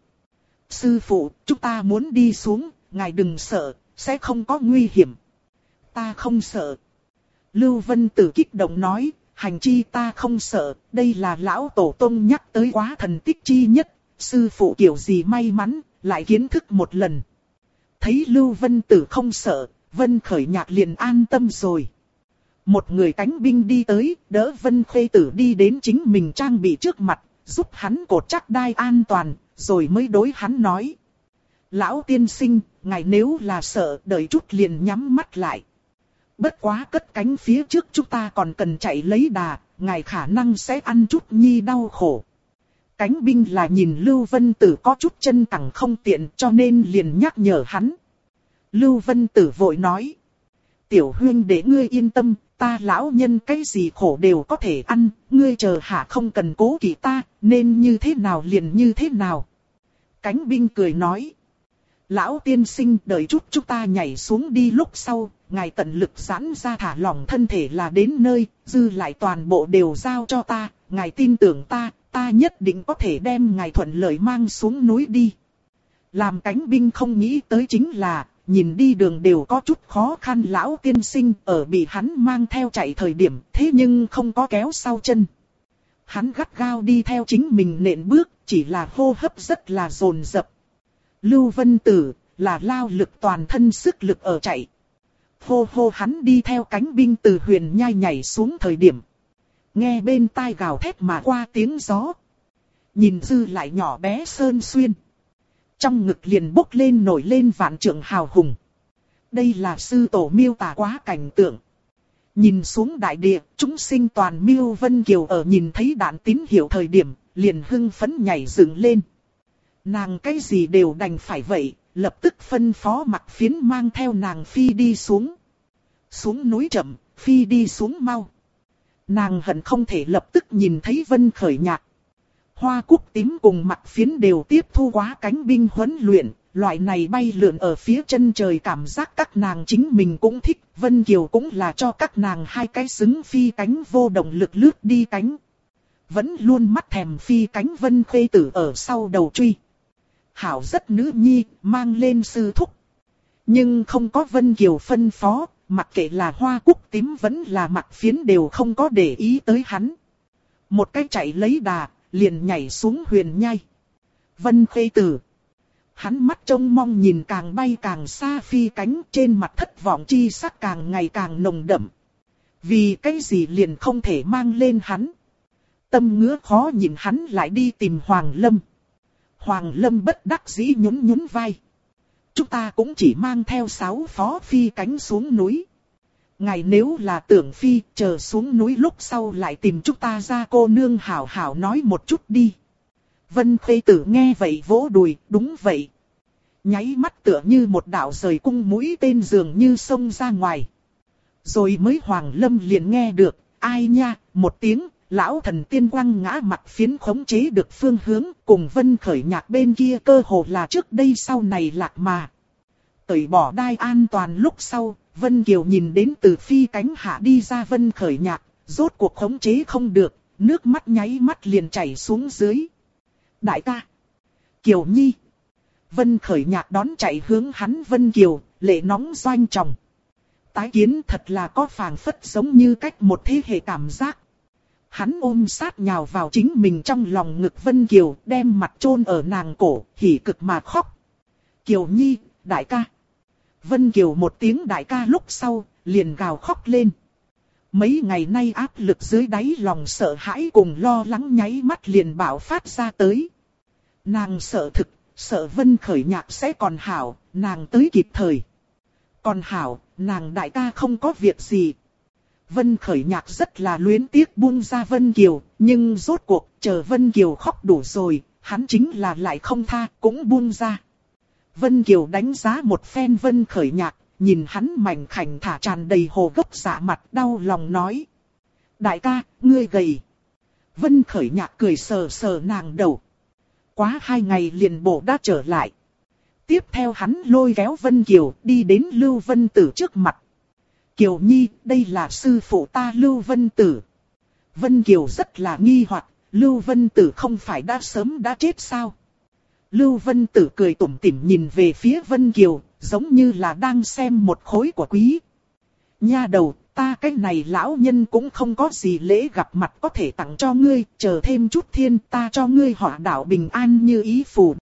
Sư phụ, chúng ta muốn đi xuống, ngài đừng sợ, sẽ không có nguy hiểm. Ta không sợ. Lưu Vân Tử kích động nói, hành chi ta không sợ, đây là lão tổ tông nhắc tới quá thần tích chi nhất. Sư phụ kiểu gì may mắn, lại kiến thức một lần. Thấy Lưu Vân Tử không sợ, Vân Khởi Nhạc liền an tâm rồi. Một người cánh binh đi tới, đỡ Vân Khê Tử đi đến chính mình trang bị trước mặt, giúp hắn cột chắc đai an toàn, rồi mới đối hắn nói. Lão tiên sinh, ngài nếu là sợ, đợi chút liền nhắm mắt lại. Bất quá cất cánh phía trước chúng ta còn cần chạy lấy đà, ngài khả năng sẽ ăn chút nhi đau khổ. Cánh binh là nhìn Lưu Vân Tử có chút chân cẳng không tiện cho nên liền nhắc nhở hắn. Lưu Vân Tử vội nói. Tiểu huynh để ngươi yên tâm, ta lão nhân cái gì khổ đều có thể ăn, ngươi chờ hạ không cần cố kỵ ta, nên như thế nào liền như thế nào. Cánh binh cười nói. Lão tiên sinh đợi chút chúng ta nhảy xuống đi lúc sau, ngài tận lực giãn ra thả lỏng thân thể là đến nơi, dư lại toàn bộ đều giao cho ta, ngài tin tưởng ta. Ta nhất định có thể đem ngài thuận lợi mang xuống núi đi. Làm cánh binh không nghĩ tới chính là, nhìn đi đường đều có chút khó khăn lão tiên sinh ở bị hắn mang theo chạy thời điểm, thế nhưng không có kéo sau chân. Hắn gắt gao đi theo chính mình nện bước, chỉ là hô hấp rất là dồn dập. Lưu Vân Tử, là lao lực toàn thân sức lực ở chạy. Hô hô hắn đi theo cánh binh từ huyền nhai nhảy xuống thời điểm. Nghe bên tai gào thét mà qua tiếng gió. Nhìn dư lại nhỏ bé Sơn Xuyên. Trong ngực liền bốc lên nổi lên vạn trượng hào hùng. Đây là sư tổ miêu tả quá cảnh tượng. Nhìn xuống đại địa, chúng sinh toàn miêu Vân Kiều ở nhìn thấy đạn tín hiệu thời điểm, liền hưng phấn nhảy dựng lên. Nàng cái gì đều đành phải vậy, lập tức phân phó Mặc Phiến mang theo nàng phi đi xuống. Xuống núi chậm, phi đi xuống mau. Nàng hận không thể lập tức nhìn thấy Vân Khởi Nhạc. Hoa Cúc Tím cùng Mặc Phiến đều tiếp thu quá cánh binh huấn luyện, loại này bay lượn ở phía chân trời cảm giác các nàng chính mình cũng thích, Vân Kiều cũng là cho các nàng hai cái xứng phi cánh vô động lực lướt đi cánh. Vẫn luôn mắt thèm phi cánh Vân Khê Tử ở sau đầu truy. Hảo rất nữ nhi, mang lên sư thúc. Nhưng không có Vân Kiều phân phó, mặc kệ là Hoa Cúc Tím vẫn là Mặc Phiến đều không có để ý tới hắn. Một cái chạy lấy đà, liền nhảy xuống huyền nhai. Vân Khê Tử. Hắn mắt trông mong nhìn càng bay càng xa phi cánh, trên mặt thất vọng chi sắc càng ngày càng nồng đậm. Vì cái gì liền không thể mang lên hắn. Tâm ngứa khó nhìn hắn lại đi tìm Hoàng Lâm. Hoàng Lâm bất đắc dĩ nhún nhún vai. Chúng ta cũng chỉ mang theo 6 phó phi cánh xuống núi. Ngài nếu là tưởng phi, chờ xuống núi lúc sau lại tìm chúng ta ra, cô nương hảo hảo nói một chút đi. Vân Khê Tử nghe vậy vỗ đùi, đúng vậy. Nháy mắt tựa như một đạo rời cung mũi tên dường như xông ra ngoài. Rồi mới Hoàng Lâm liền nghe được, ai nha, một tiếng, lão thần tiên quăng ngã mặt phiến khống chế được phương hướng, cùng Vân Khởi Nhạc bên kia cơ hồ là trước đây sau này lạc mà. Tẩy bỏ đai an toàn lúc sau, Vân Kiều nhìn đến từ phi cánh hạ đi ra Vân Khởi Nhạc, rốt cuộc khống chế không được, nước mắt nháy mắt liền chảy xuống dưới. Đại ca! Kiều Nhi! Vân Khởi Nhạc đón chạy hướng hắn Vân Kiều, lệ nóng doanh tròng. Tái kiến thật là có phảng phất giống như cách một thế hệ cảm giác. Hắn ôm sát nhào vào chính mình trong lòng ngực Vân Kiều, đem mặt chôn ở nàng cổ, hỉ cực mà khóc. Kiều Nhi, đại ca! Vân Kiều một tiếng đại ca lúc sau, liền gào khóc lên. Mấy ngày nay áp lực dưới đáy lòng sợ hãi cùng lo lắng nháy mắt liền bạo phát ra tới. Nàng sợ thực, sợ Vân Khởi Nhạc sẽ còn hảo, nàng tới kịp thời. Còn hảo, nàng đại ca không có việc gì. Vân Khởi Nhạc rất là luyến tiếc buông ra Vân Kiều, nhưng rốt cuộc chờ Vân Kiều khóc đủ rồi, hắn chính là lại không tha, cũng buông ra. Vân Kiều đánh giá một phen Vân Khởi Nhạc, nhìn hắn mảnh khảnh thả tràn đầy hồ gốc dạ mặt, đau lòng nói. Đại ca, ngươi gầy. Vân Khởi Nhạc cười sờ sờ nàng đầu. Quá 2 ngày liền bộ đã trở lại. Tiếp theo hắn lôi kéo Vân Kiều đi đến Lưu Vân Tử trước mặt. Kiều Nhi, đây là sư phụ ta Lưu Vân Tử. Vân Kiều rất là nghi hoặc, Lưu Vân Tử không phải đã sớm đã chết sao? Lưu Vân Tử cười tủm tỉm nhìn về phía Vân Kiều, giống như là đang xem một khối của quý. Nha đầu, ta cái này lão nhân cũng không có gì lễ gặp mặt có thể tặng cho ngươi, chờ thêm chút thiên ta cho ngươi họa đạo bình an như ý phù.